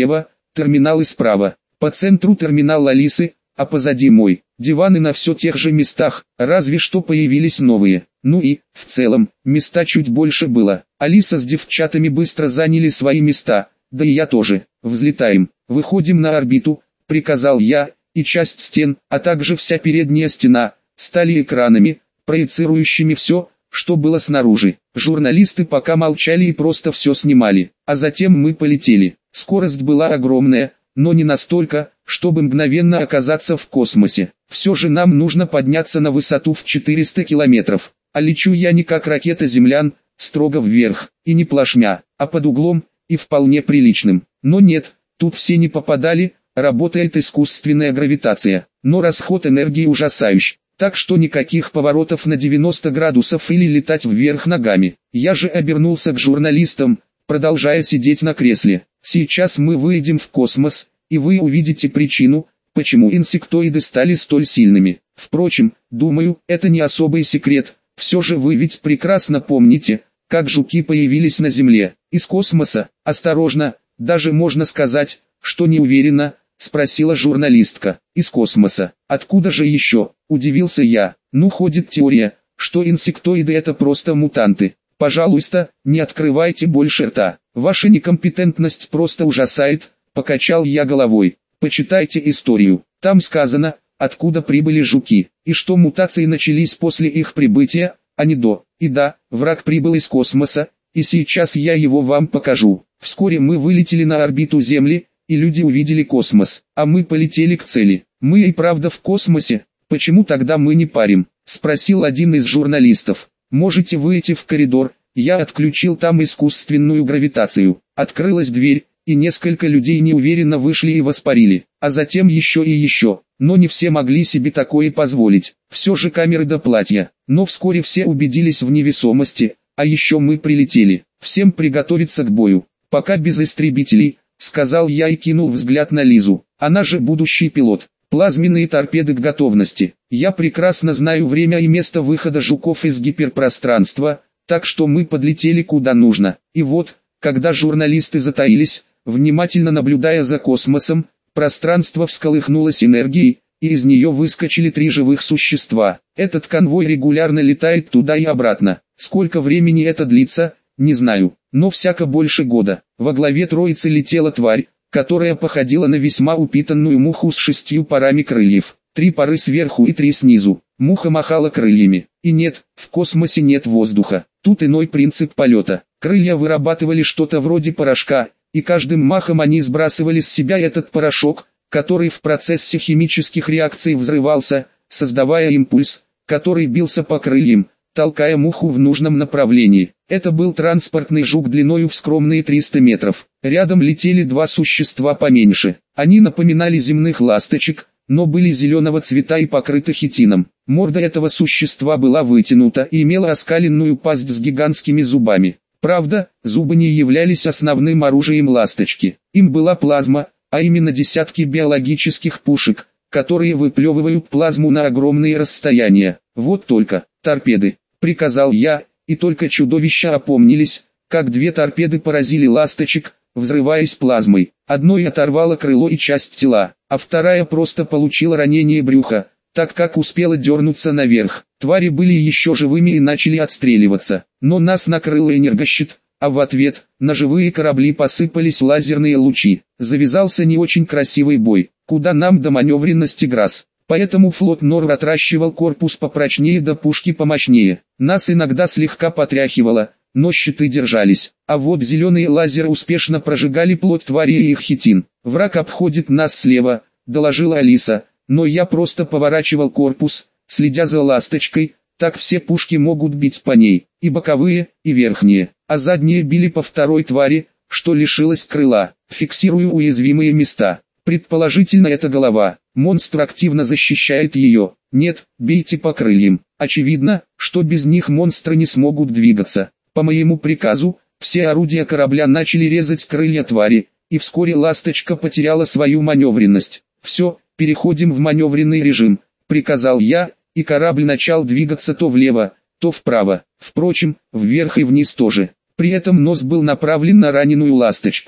терминалы справа. По центру терминал Алисы, а позади мой. Диваны на все тех же местах, разве что появились новые. Ну и, в целом, места чуть больше было. Алиса с девчатами быстро заняли свои места, да и я тоже. Взлетаем, выходим на орбиту, приказал я, и часть стен, а также вся передняя стена, стали экранами, проецирующими все, что было снаружи. Журналисты пока молчали и просто все снимали, а затем мы полетели. Скорость была огромная, но не настолько, чтобы мгновенно оказаться в космосе. Все же нам нужно подняться на высоту в четыреста километров. А лечу я не как ракета-землян, строго вверх, и не плашмя, а под углом, и вполне приличным. Но нет, тут все не попадали, работает искусственная гравитация. Но расход энергии ужасающий, так что никаких поворотов на девяносто градусов или летать вверх ногами. Я же обернулся к журналистам, продолжая сидеть на кресле. Сейчас мы выйдем в космос, и вы увидите причину, почему инсектоиды стали столь сильными. Впрочем, думаю, это не особый секрет. Все же вы ведь прекрасно помните, как жуки появились на Земле, из космоса. Осторожно, даже можно сказать, что не уверена, спросила журналистка. Из космоса. Откуда же еще? Удивился я. Ну, ходит теория, что инсектоиды это просто мутанты. Пожалуйста, не открывайте больше рта. Ваша некомпетентность просто ужасает, покачал я головой. Почитайте историю. Там сказано, откуда прибыли жуки, и что мутации начались после их прибытия, а не до. И да, враг прибыл из космоса, и сейчас я его вам покажу. Вскоре мы вылетели на орбиту Земли, и люди увидели космос, а мы полетели к цели. Мы и правда в космосе, почему тогда мы не парим? Спросил один из журналистов. Можете выйти в коридор, я отключил там искусственную гравитацию. Открылась дверь, и несколько людей неуверенно вышли и воспарили, а затем еще и еще, но не все могли себе такое позволить. Все же камеры до платья, но вскоре все убедились в невесомости, а еще мы прилетели. Всем приготовиться к бою, пока без истребителей, сказал я и кинул взгляд на Лизу, она же будущий пилот. Плазменные торпеды к готовности. Я прекрасно знаю время и место выхода жуков из гиперпространства, так что мы подлетели куда нужно. И вот, когда журналисты затаились, внимательно наблюдая за космосом, пространство всколыхнулось энергией, и из нее выскочили три живых существа. Этот конвой регулярно летает туда и обратно. Сколько времени это длится, не знаю, но всяко больше года. Во главе троицы летела тварь, которая походила на весьма упитанную муху с шестью парами крыльев. Три пары сверху и три снизу. Муха махала крыльями. И нет, в космосе нет воздуха. Тут иной принцип полета. Крылья вырабатывали что-то вроде порошка, и каждым махом они сбрасывали с себя этот порошок, который в процессе химических реакций взрывался, создавая импульс, который бился по крыльям, толкая муху в нужном направлении. Это был транспортный жук длиною в скромные триста метров. Рядом летели два существа поменьше. Они напоминали земных ласточек, но были зеленого цвета и покрыты хитином. Морда этого существа была вытянута и имела оскаленную пасть с гигантскими зубами. Правда, зубы не являлись основным оружием ласточки. Им была плазма, а именно десятки биологических пушек, которые выплевывают плазму на огромные расстояния. Вот только, торпеды, приказал я, и только чудовища опомнились, как две торпеды поразили ласточек, взрываясь плазмой. Одной оторвало крыло и часть тела, а вторая просто получила ранение брюха, так как успела дернуться наверх. Твари были еще живыми и начали отстреливаться, но нас накрыл энергощит, а в ответ, на живые корабли посыпались лазерные лучи. Завязался не очень красивый бой, куда нам до маневренности ГРАС. Поэтому флот Нор отращивал корпус попрочнее да пушки помощнее. Нас иногда слегка потряхивало, но щиты держались. А вот зеленые лазеры успешно прожигали плоть твари и их хитин. «Враг обходит нас слева», — доложила Алиса, но я просто поворачивал корпус, следя за ласточкой, так все пушки могут бить по ней, и боковые, и верхние, а задние били по второй твари, что лишилась крыла. Фиксирую уязвимые места. Предположительно это голова. Монстр активно защищает ее. Нет, бейте по крыльям. Очевидно, что без них монстры не смогут двигаться. По моему приказу, все орудия корабля начали резать крылья твари, и вскоре ласточка потеряла свою маневренность. «Все, переходим в маневренный режим», — приказал я, и корабль начал двигаться то влево, то вправо. Впрочем, вверх и вниз тоже. При этом нос был направлен на раненую ласточку.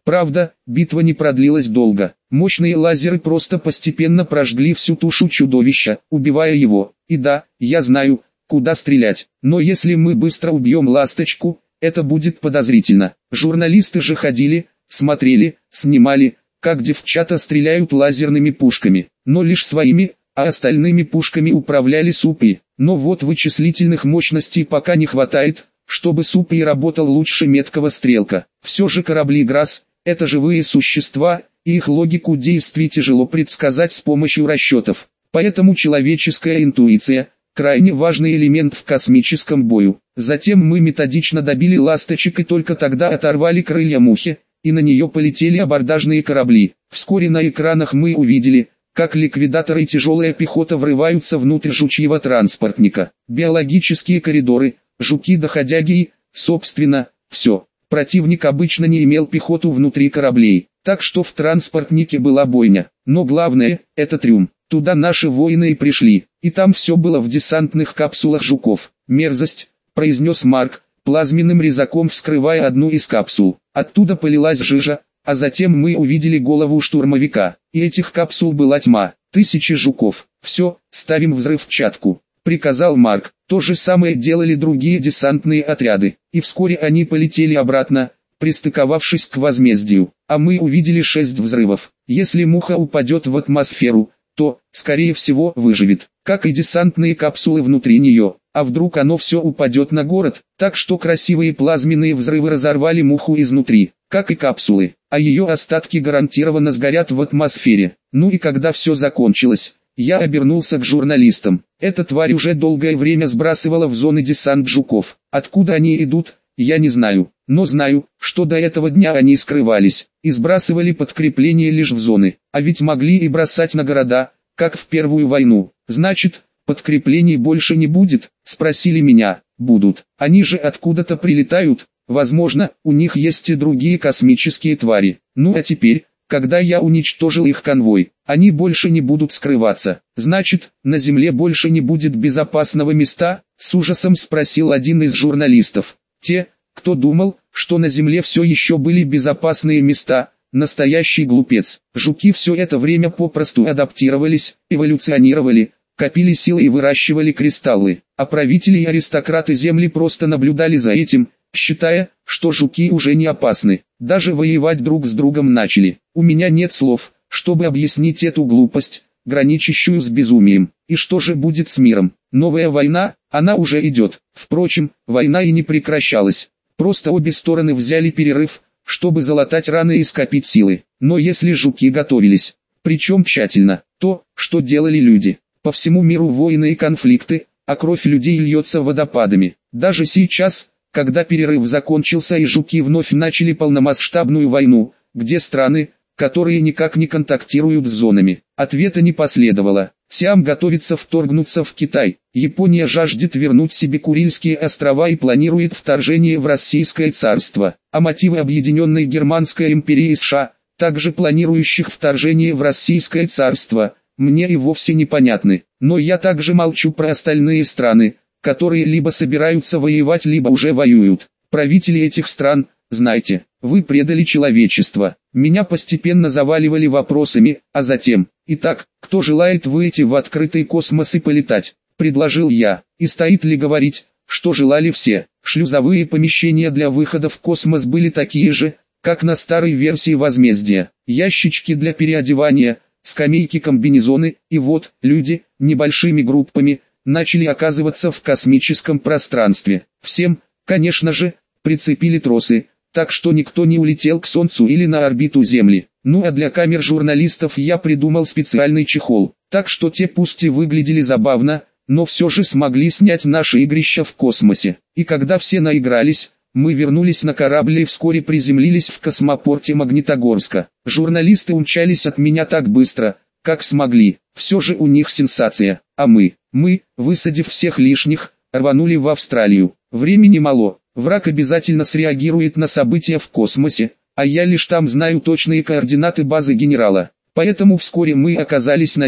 Правда, битва не продлилась долго. Мощные лазеры просто постепенно прожгли всю тушу чудовища, убивая его. И да, я знаю, куда стрелять. Но если мы быстро убьем ласточку, это будет подозрительно. Журналисты же ходили, смотрели, снимали, как девчата стреляют лазерными пушками. Но лишь своими, а остальными пушками управляли супы. Но вот вычислительных мощностей пока не хватает, чтобы супы работал лучше меткого стрелка. Все же корабли ГРАС — это живые существа, и их логику действий тяжело предсказать с помощью расчетов. Поэтому человеческая интуиция — крайне важный элемент в космическом бою. Затем мы методично добили ласточек и только тогда оторвали крылья мухи, и на нее полетели абордажные корабли. Вскоре на экранах мы увидели, как ликвидаторы и тяжелая пехота врываются внутрь жучьего транспортника. Биологические коридоры, жуки-доходяги и, собственно, все. Противник обычно не имел пехоту внутри кораблей, так что в транспортнике была бойня. Но главное, это трюм. Туда наши воины и пришли, и там все было в десантных капсулах жуков. «Мерзость», — произнес Марк, плазменным резаком вскрывая одну из капсул. Оттуда полилась жижа, а затем мы увидели голову штурмовика, и этих капсул была тьма. Тысячи жуков. «Все, ставим взрывчатку», — приказал Марк. То же самое делали другие десантные отряды, и вскоре они полетели обратно, пристыковавшись к возмездию. А мы увидели шесть взрывов. Если муха упадет в атмосферу, то, скорее всего, выживет, как и десантные капсулы внутри нее. А вдруг оно все упадет на город, так что красивые плазменные взрывы разорвали муху изнутри, как и капсулы, а ее остатки гарантированно сгорят в атмосфере. Ну и когда все закончилось, я обернулся к журналистам. Эта тварь уже долгое время сбрасывала в зоны десант жуков. Откуда они идут, я не знаю, но знаю, что до этого дня они скрывались и сбрасывали подкрепление лишь в зоны, а ведь могли и бросать на города, как в Первую войну. Значит, подкреплений больше не будет? Спросили меня. Будут. Они же откуда-то прилетают, возможно, у них есть и другие космические твари. Ну а теперь, когда я уничтожил их конвой, они больше не будут скрываться. Значит, на Земле больше не будет безопасного места? С ужасом спросил один из журналистов. Те, кто думал, что на Земле все еще были безопасные места, настоящий глупец. Жуки все это время попросту адаптировались, эволюционировали, копили силы и выращивали кристаллы, а правители и аристократы Земли просто наблюдали за этим, считая, что жуки уже не опасны. Даже воевать друг с другом начали. У меня нет слов, чтобы объяснить эту глупость, граничащую с безумием. И что же будет с миром? Новая война, она уже идет. Впрочем, война и не прекращалась. Просто обе стороны взяли перерыв, чтобы залатать раны и скопить силы. Но если жуки готовились, причем тщательно, то, что делали люди? По всему миру войны и конфликты, а кровь людей льется водопадами. Даже сейчас, когда перерыв закончился и жуки вновь начали полномасштабную войну, где страны, которые никак не контактируют с зонами, ответа не последовало. Сиам готовится вторгнуться в Китай, Япония жаждет вернуть себе Курильские острова и планирует вторжение в Российское царство, а мотивы Объединенной Германской империи и США, также планирующих вторжение в Российское царство, мне и вовсе непонятны. Но я также молчу про остальные страны, которые либо собираются воевать, либо уже воюют. Правители этих стран, знайте, вы предали человечество. Меня постепенно заваливали вопросами, а затем, итак, кто желает выйти в открытый космос и полетать, предложил я. И стоит ли говорить, что желали все? Шлюзовые помещения для выхода в космос были такие же, как на старой версии возмездия. Ящички для переодевания, скамейки-комбинезоны, и вот, люди, небольшими группами, начали оказываться в космическом пространстве. Всем, конечно же, прицепили тросы, так что никто не улетел к Солнцу или на орбиту Земли. Ну а для камер журналистов я придумал специальный чехол, так что те пусть и выглядели забавно, но все же смогли снять наше игрище в космосе. И когда все наигрались, мы вернулись на корабль и вскоре приземлились в космопорте Магнитогорска. Журналисты умчались от меня так быстро, как смогли. Все же у них сенсация, а мы, мы, высадив всех лишних, рванули в Австралию. Времени мало, враг обязательно среагирует на события в космосе, а я лишь там знаю точные координаты базы генерала. Поэтому вскоре мы оказались на ней,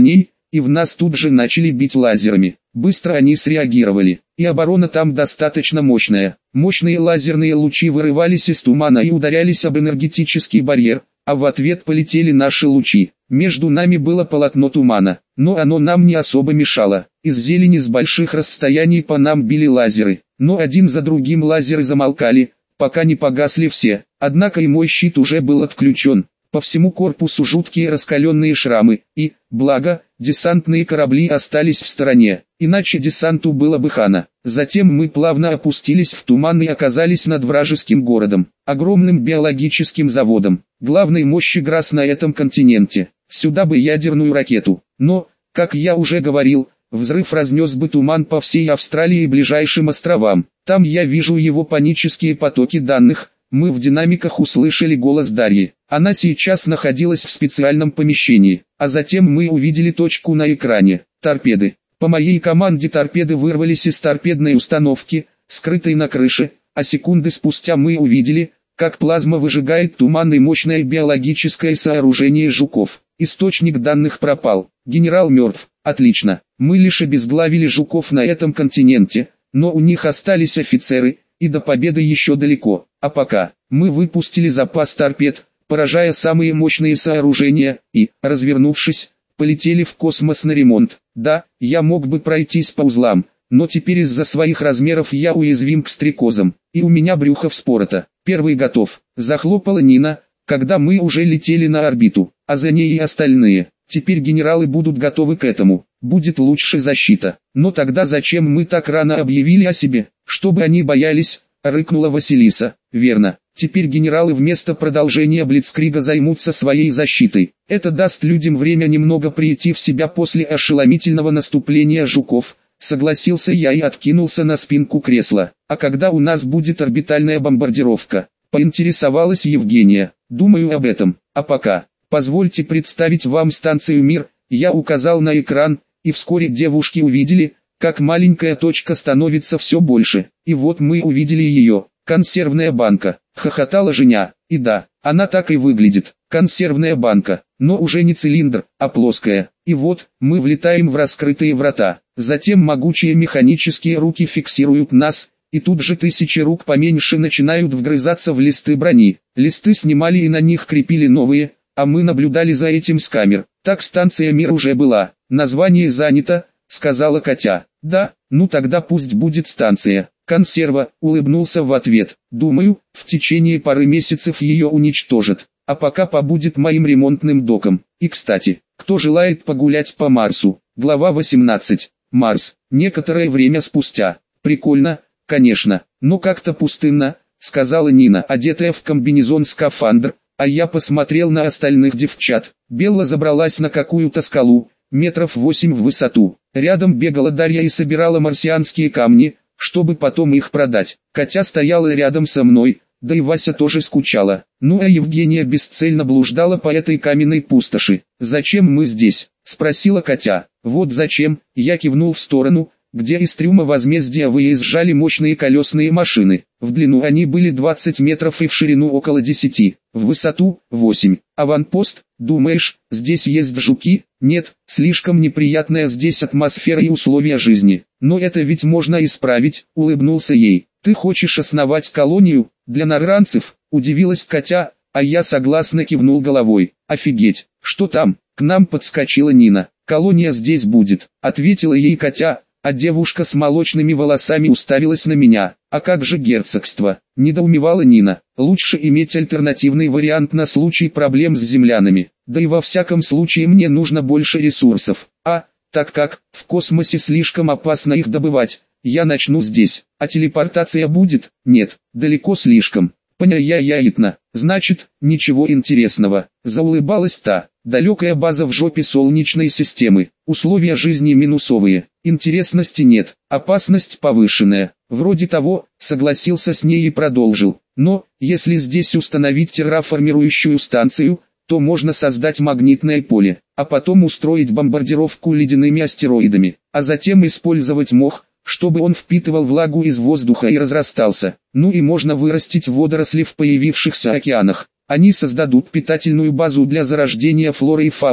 и в нас тут же начали бить лазерами. Быстро они среагировали, и оборона там достаточно мощная. Мощные лазерные лучи вырывались из тумана и ударялись об энергетический барьер, а в ответ полетели наши лучи. Между нами было полотно тумана, но оно нам не особо мешало. Из зелени с больших расстояний по нам били лазеры, но один за другим лазеры замолкали, пока не погасли все. Однако и мой щит уже был отключен. По всему корпусу жуткие раскаленные шрамы, и, благо, десантные корабли остались в стороне, иначе десанту было бы хана. Затем мы плавно опустились в туман и оказались над вражеским городом, огромным биологическим заводом, главной мощи ГРАС на этом континенте. Сюда бы ядерную ракету, но, как я уже говорил, взрыв разнес бы туман по всей Австралии и ближайшим островам. Там я вижу его панические потоки данных. Мы в динамиках услышали голос Дарьи. Она сейчас находилась в специальном помещении, а затем мы увидели точку на экране. Торпеды. По моей команде торпеды вырвались из торпедной установки, скрытой на крыше, а секунды спустя мы увидели, как плазма выжигает туман и мощное биологическое сооружение жуков. Источник данных пропал. Генерал мертв. Отлично. Мы лишь обезглавили жуков на этом континенте, но у них остались офицеры, и до победы еще далеко. А пока, мы выпустили запас торпед, поражая самые мощные сооружения, и, развернувшись, полетели в космос на ремонт. Да, я мог бы пройтись по узлам, но теперь из-за своих размеров я уязвим к стрекозам, и у меня брюхо вспорото. Первый готов, захлопала Нина, когда мы уже летели на орбиту, а за ней и остальные. Теперь генералы будут готовы к этому, будет лучше защита. Но тогда зачем мы так рано объявили о себе, чтобы они боялись, рыкнула Василиса. Верно, теперь генералы вместо продолжения Блицкрига займутся своей защитой. Это даст людям время немного прийти в себя после ошеломительного наступления жуков. Согласился я и откинулся на спинку кресла. А когда у нас будет орбитальная бомбардировка? Поинтересовалась Евгения. Думаю об этом. А пока, позвольте представить вам станцию «Мир». Я указал на экран, и вскоре девушки увидели, как маленькая точка становится все больше. И вот мы увидели ее. Консервная банка. Хохотала Женя. И да, она так и выглядит. Консервная банка, но уже не цилиндр, а плоская. И вот, мы влетаем в раскрытые врата. Затем могучие механические руки фиксируют нас, и тут же тысячи рук поменьше начинают вгрызаться в листы брони. Листы снимали и на них крепили новые, а мы наблюдали за этим с камер. Так станция «Мир» уже была. Название занято, сказала Катя. Да, ну тогда пусть будет станция «Консерва», улыбнулся в ответ. Думаю, в течение пары месяцев ее уничтожат, а пока побудет моим ремонтным доком. И кстати, кто желает погулять по Марсу? Глава восемнадцать. Марс. Некоторое время спустя. Прикольно, конечно, но как-то пустынно, сказала Нина, одетая в комбинезон-скафандр, а я посмотрел на остальных девчат. Белла забралась на какую-то скалу, метров восемь в высоту. Рядом бегала Дарья и собирала марсианские камни, чтобы потом их продать. Катя стояла рядом со мной, да и Вася тоже скучала. Ну а Евгения бесцельно блуждала по этой каменной пустоши. «Зачем мы здесь?» — спросила Катя. «Вот зачем», — я кивнул в сторону, где из трюма возмездия выезжали мощные колесные машины. В длину они были двадцать метров и в ширину около десяти, в высоту — восемь. Аванпост, думаешь, здесь есть жуки? Нет, слишком неприятная здесь атмосфера и условия жизни. Но это ведь можно исправить, улыбнулся ей. Ты хочешь основать колонию для нарранцев? Удивилась Катя, а я согласно кивнул головой. Офигеть, что там? К нам подскочила Нина. Колония здесь будет, ответила ей Катя. А девушка с молочными волосами уставилась на меня. А как же герцогство? Недоумевала Нина. Лучше иметь альтернативный вариант на случай проблем с землянами. Да и во всяком случае мне нужно больше ресурсов. А, так как, в космосе слишком опасно их добывать, я начну здесь. А телепортация будет? Нет, далеко слишком. Поняя-яитно. Значит, ничего интересного. Заулыбалась та. Далекая база в жопе Солнечной системы. Условия жизни минусовые. Интересности нет. Опасность повышенная. Вроде того, согласился с ней и продолжил. Но, если здесь установить терраформирующую станцию, то можно создать магнитное поле, а потом устроить бомбардировку ледяными астероидами, а затем использовать мох, чтобы он впитывал влагу из воздуха и разрастался. Ну и можно вырастить водоросли в появившихся океанах. Они создадут питательную базу для зарождения флоры и фауны.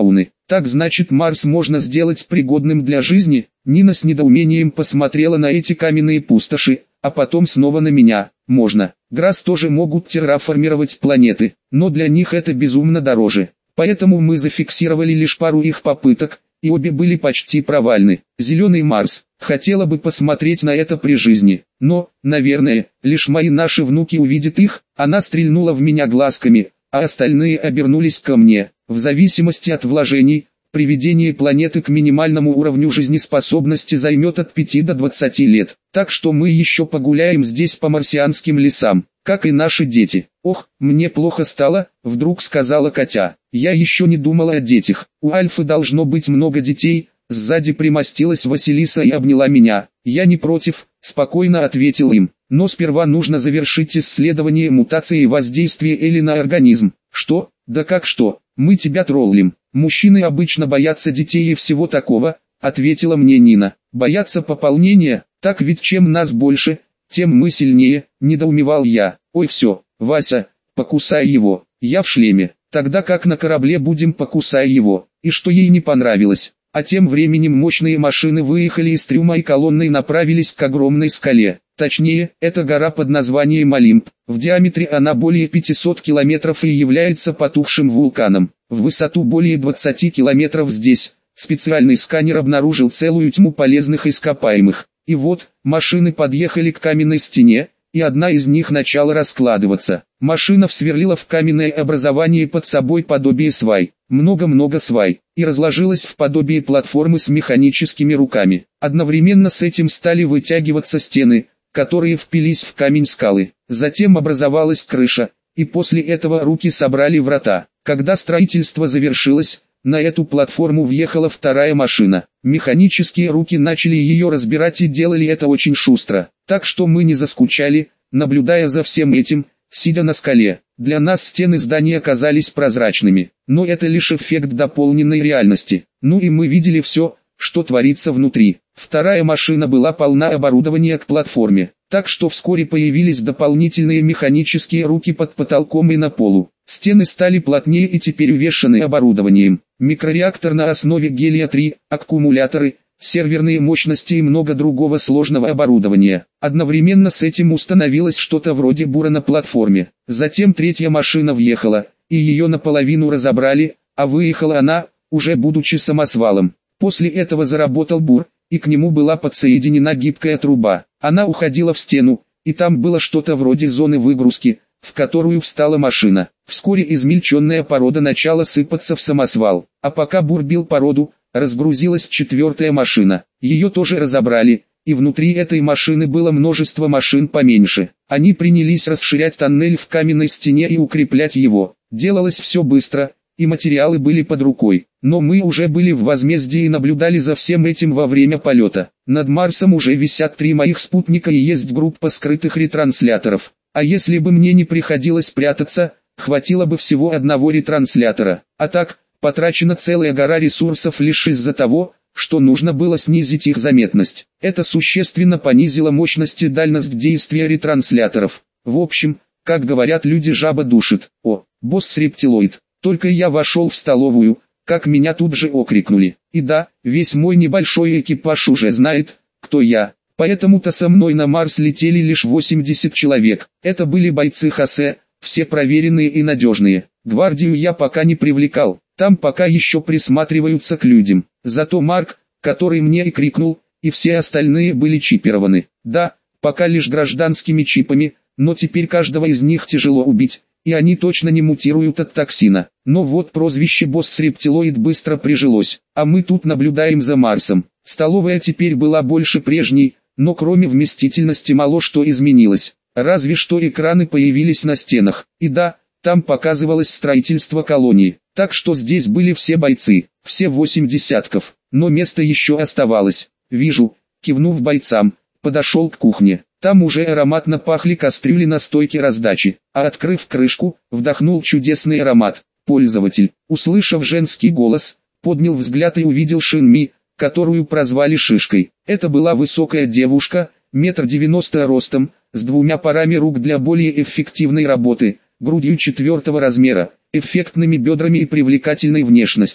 Так значит, Марс можно сделать пригодным для жизни? Нина с недоумением посмотрела на эти каменные пустоши, а потом снова на меня. Можно. Грасс тоже могут терраформировать планеты, но для них это безумно дороже. Поэтому мы зафиксировали лишь пару их попыток, и обе были почти провальны. Зеленый Марс. Хотела бы посмотреть на это при жизни, но, наверное, лишь мои наши внуки увидят их. Она стрельнула в меня глазками, а остальные обернулись ко мне. В зависимости от вложений, приведение планеты к минимальному уровню жизнеспособности займет от пяти до двадцати лет. Так что мы еще погуляем здесь по марсианским лесам, как и наши дети. Ох, мне плохо стало, вдруг сказала Катя. Я еще не думала о детях. У Альфы должно быть много детей. Сзади примостилась Василиса и обняла меня. Я не против, спокойно ответил им. Но сперва нужно завершить исследование мутации и воздействия Эли на организм. Что? Да как что? Мы тебя троллим. Мужчины обычно боятся детей и всего такого, ответила мне Нина. Боятся пополнения? Так ведь чем нас больше, тем мы сильнее, недоумевал я. Ой, все, Вася, покусай его. Я в шлеме. Тогда как на корабле будем, покусай его. И что ей не понравилось. А тем временем мощные машины выехали из трюма и колонной направились к огромной скале. Точнее, это гора под названием Олимп. В диаметре она более пятисот километров и является потухшим вулканом. В высоту более двадцати километров здесь специальный сканер обнаружил целую тьму полезных ископаемых. И вот, машины подъехали к каменной стене, и одна из них начала раскладываться. Машина сверлила в каменное образование под собой подобие свай, много-много свай, и разложилась в подобие платформы с механическими руками. Одновременно с этим стали вытягиваться стены, которые впились в камень скалы. Затем образовалась крыша, и после этого руки собрали врата. Когда строительство завершилось, на эту платформу въехала вторая машина. Механические руки начали ее разбирать и делали это очень шустро. Так что мы не заскучали, наблюдая за всем этим, сидя на скале. Для нас стены здания казались прозрачными, но это лишь эффект дополненной реальности. Ну и мы видели все, что творится внутри. Вторая машина была полна оборудования к платформе, так что вскоре появились дополнительные механические руки под потолком и на полу. Стены стали плотнее и теперь увешаны оборудованием. Микрореактор на основе гелия три, аккумуляторы, серверные мощности и много другого сложного оборудования. Одновременно с этим установилось что-то вроде бура на платформе. Затем третья машина въехала, и ее наполовину разобрали, а выехала она, уже будучи самосвалом. После этого заработал бур, и к нему была подсоединена гибкая труба. Она уходила в стену, и там было что-то вроде зоны выгрузки, в которую встала машина. Вскоре измельченная порода начала сыпаться в самосвал, а пока бур бил породу, разгрузилась четвертая машина. Ее тоже разобрали, и внутри этой машины было множество машин поменьше. Они принялись расширять тоннель в каменной стене и укреплять его. Делалось все быстро, и материалы были под рукой. Но мы уже были в возмездии и наблюдали за всем этим во время полета. Над Марсом уже висят три моих спутника и есть группа скрытых ретрансляторов. А если бы мне не приходилось прятаться, хватило бы всего одного ретранслятора. А так, потрачена целая гора ресурсов лишь из-за того, что нужно было снизить их заметность. Это существенно понизило мощность и дальность действия ретрансляторов. В общем, как говорят люди, жаба душит. О, босс-рептилоид. Только я вошел в столовую, как меня тут же окрикнули. И да, весь мой небольшой экипаж уже знает, кто я. Поэтому-то со мной на Марс летели лишь восемьдесят человек. Это были бойцы Хосе, все проверенные и надежные. Гвардию я пока не привлекал, там пока еще присматриваются к людям. Зато Марк, который мне и крикнул, и все остальные были чипированы. Да, пока лишь гражданскими чипами, но теперь каждого из них тяжело убить, и они точно не мутируют от токсина. Но вот прозвище «босс-рептилоид» быстро прижилось, а мы тут наблюдаем за Марсом. Столовая теперь была больше прежней, но кроме вместительности мало что изменилось. Разве что экраны появились на стенах. И да, там показывалось строительство колонии. Так что здесь были все бойцы, все восемь десятков. Но место еще оставалось. Вижу, кивнув бойцам, подошел к кухне. Там уже ароматно пахли кастрюли на стойке раздачи. А открыв крышку, вдохнул чудесный аромат. Пользователь, услышав женский голос, поднял взгляд и увидел Шинми, которую прозвали Шишкой. Это была высокая девушка, метр девяносто ростом, с двумя парами рук для более эффективной работы, грудью четвертого размера, эффектными бедрами и привлекательной внешностью.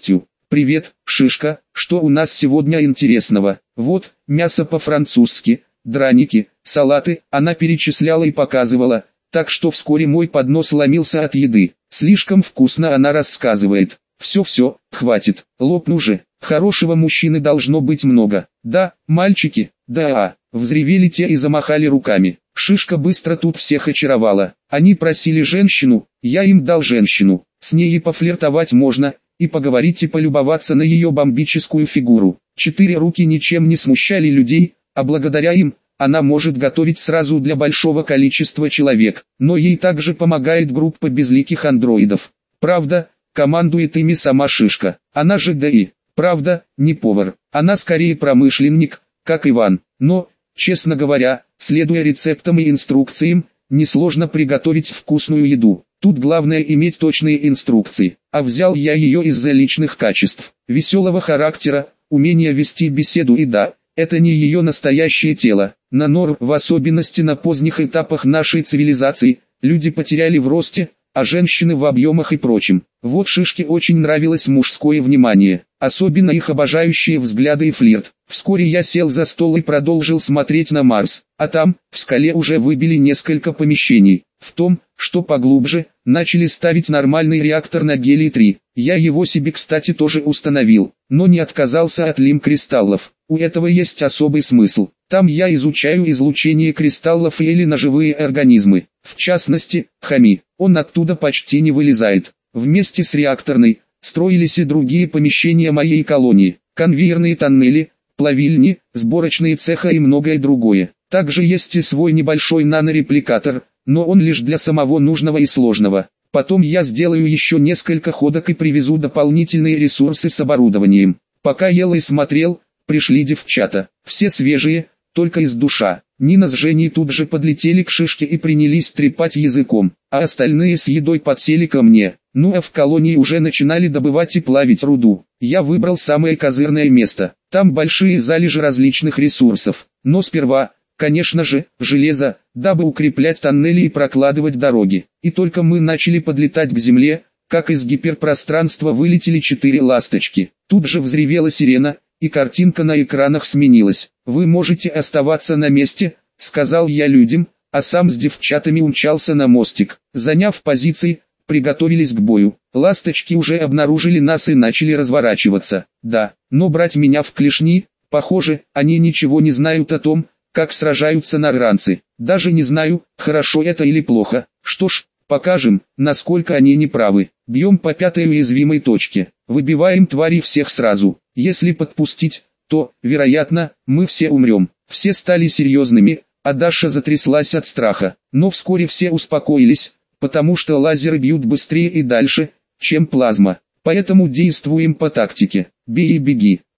«Привет, Шишка, что у нас сегодня интересного?» «Вот, мясо по-французски, драники, салаты», она перечисляла и показывала, так что вскоре мой поднос ломился от еды. Слишком вкусно она рассказывает. «Все-все, хватит, лопну же, хорошего мужчины должно быть много». «Да, мальчики, да». Взревели те и замахали руками. Шишка быстро тут всех очаровала. Они просили женщину, я им дал женщину. С ней и пофлиртовать можно, и поговорить и полюбоваться на ее бомбическую фигуру. Четыре руки ничем не смущали людей, а благодаря им, она может готовить сразу для большого количества человек. Но ей также помогает группа безликих андроидов. Правда, командует ими сама Шишка. Она же да и, правда, не повар. Она скорее промышленник, как Иван. Но, честно говоря, следуя рецептам и инструкциям, несложно приготовить вкусную еду. Тут главное иметь точные инструкции, а взял я ее из-за личных качеств, веселого характера, умения вести беседу и да, это не ее настоящее тело. На Нор, в особенности на поздних этапах нашей цивилизации, люди потеряли в росте, а женщины в объемах и прочем. Вот Шишке очень нравилось мужское внимание, особенно их обожающие взгляды и флирт. Вскоре я сел за стол и продолжил смотреть на Марс, а там, в скале уже выбили несколько помещений. В том, что поглубже, начали ставить нормальный реактор на гелий три. Я его себе, кстати, тоже установил, но не отказался от лим-кристаллов. У этого есть особый смысл. Там я изучаю излучение кристаллов или на живые организмы. В частности, Хами. Он оттуда почти не вылезает. Вместе с реакторной, строились и другие помещения моей колонии. Конвейерные тоннели, плавильни, сборочные цеха и многое другое. Также есть и свой небольшой нанорепликатор, но он лишь для самого нужного и сложного. Потом я сделаю еще несколько ходок и привезу дополнительные ресурсы с оборудованием. Пока ел и смотрел, пришли девчата. Все свежие, только из душа. Нина с Женей тут же подлетели к Шишке и принялись трепать языком, а остальные с едой подсели ко мне. Ну а в колонии уже начинали добывать и плавить руду. Я выбрал самое козырное место. Там большие залежи различных ресурсов. Но сперва, конечно же, железо, дабы укреплять тоннели и прокладывать дороги. И только мы начали подлетать к земле, как из гиперпространства вылетели четыре ласточки. Тут же взревела сирена, и картинка на экранах сменилась. «Вы можете оставаться на месте», — сказал я людям, а сам с девчатами умчался на мостик. Заняв позиции, приготовились к бою. Ласточки уже обнаружили нас и начали разворачиваться. Да, но брать меня в клешни, похоже, они ничего не знают о том, как сражаются нарранцы. Даже не знаю, хорошо это или плохо. Что ж, покажем, насколько они неправы. Бьем по пятой уязвимой точке. Выбиваем твари всех сразу. Если подпустить, то, вероятно, мы все умрем. Все стали серьезными, а Даша затряслась от страха. Но вскоре все успокоились, потому что лазеры бьют быстрее и дальше, чем плазма. Поэтому действуем по тактике. Бей и беги.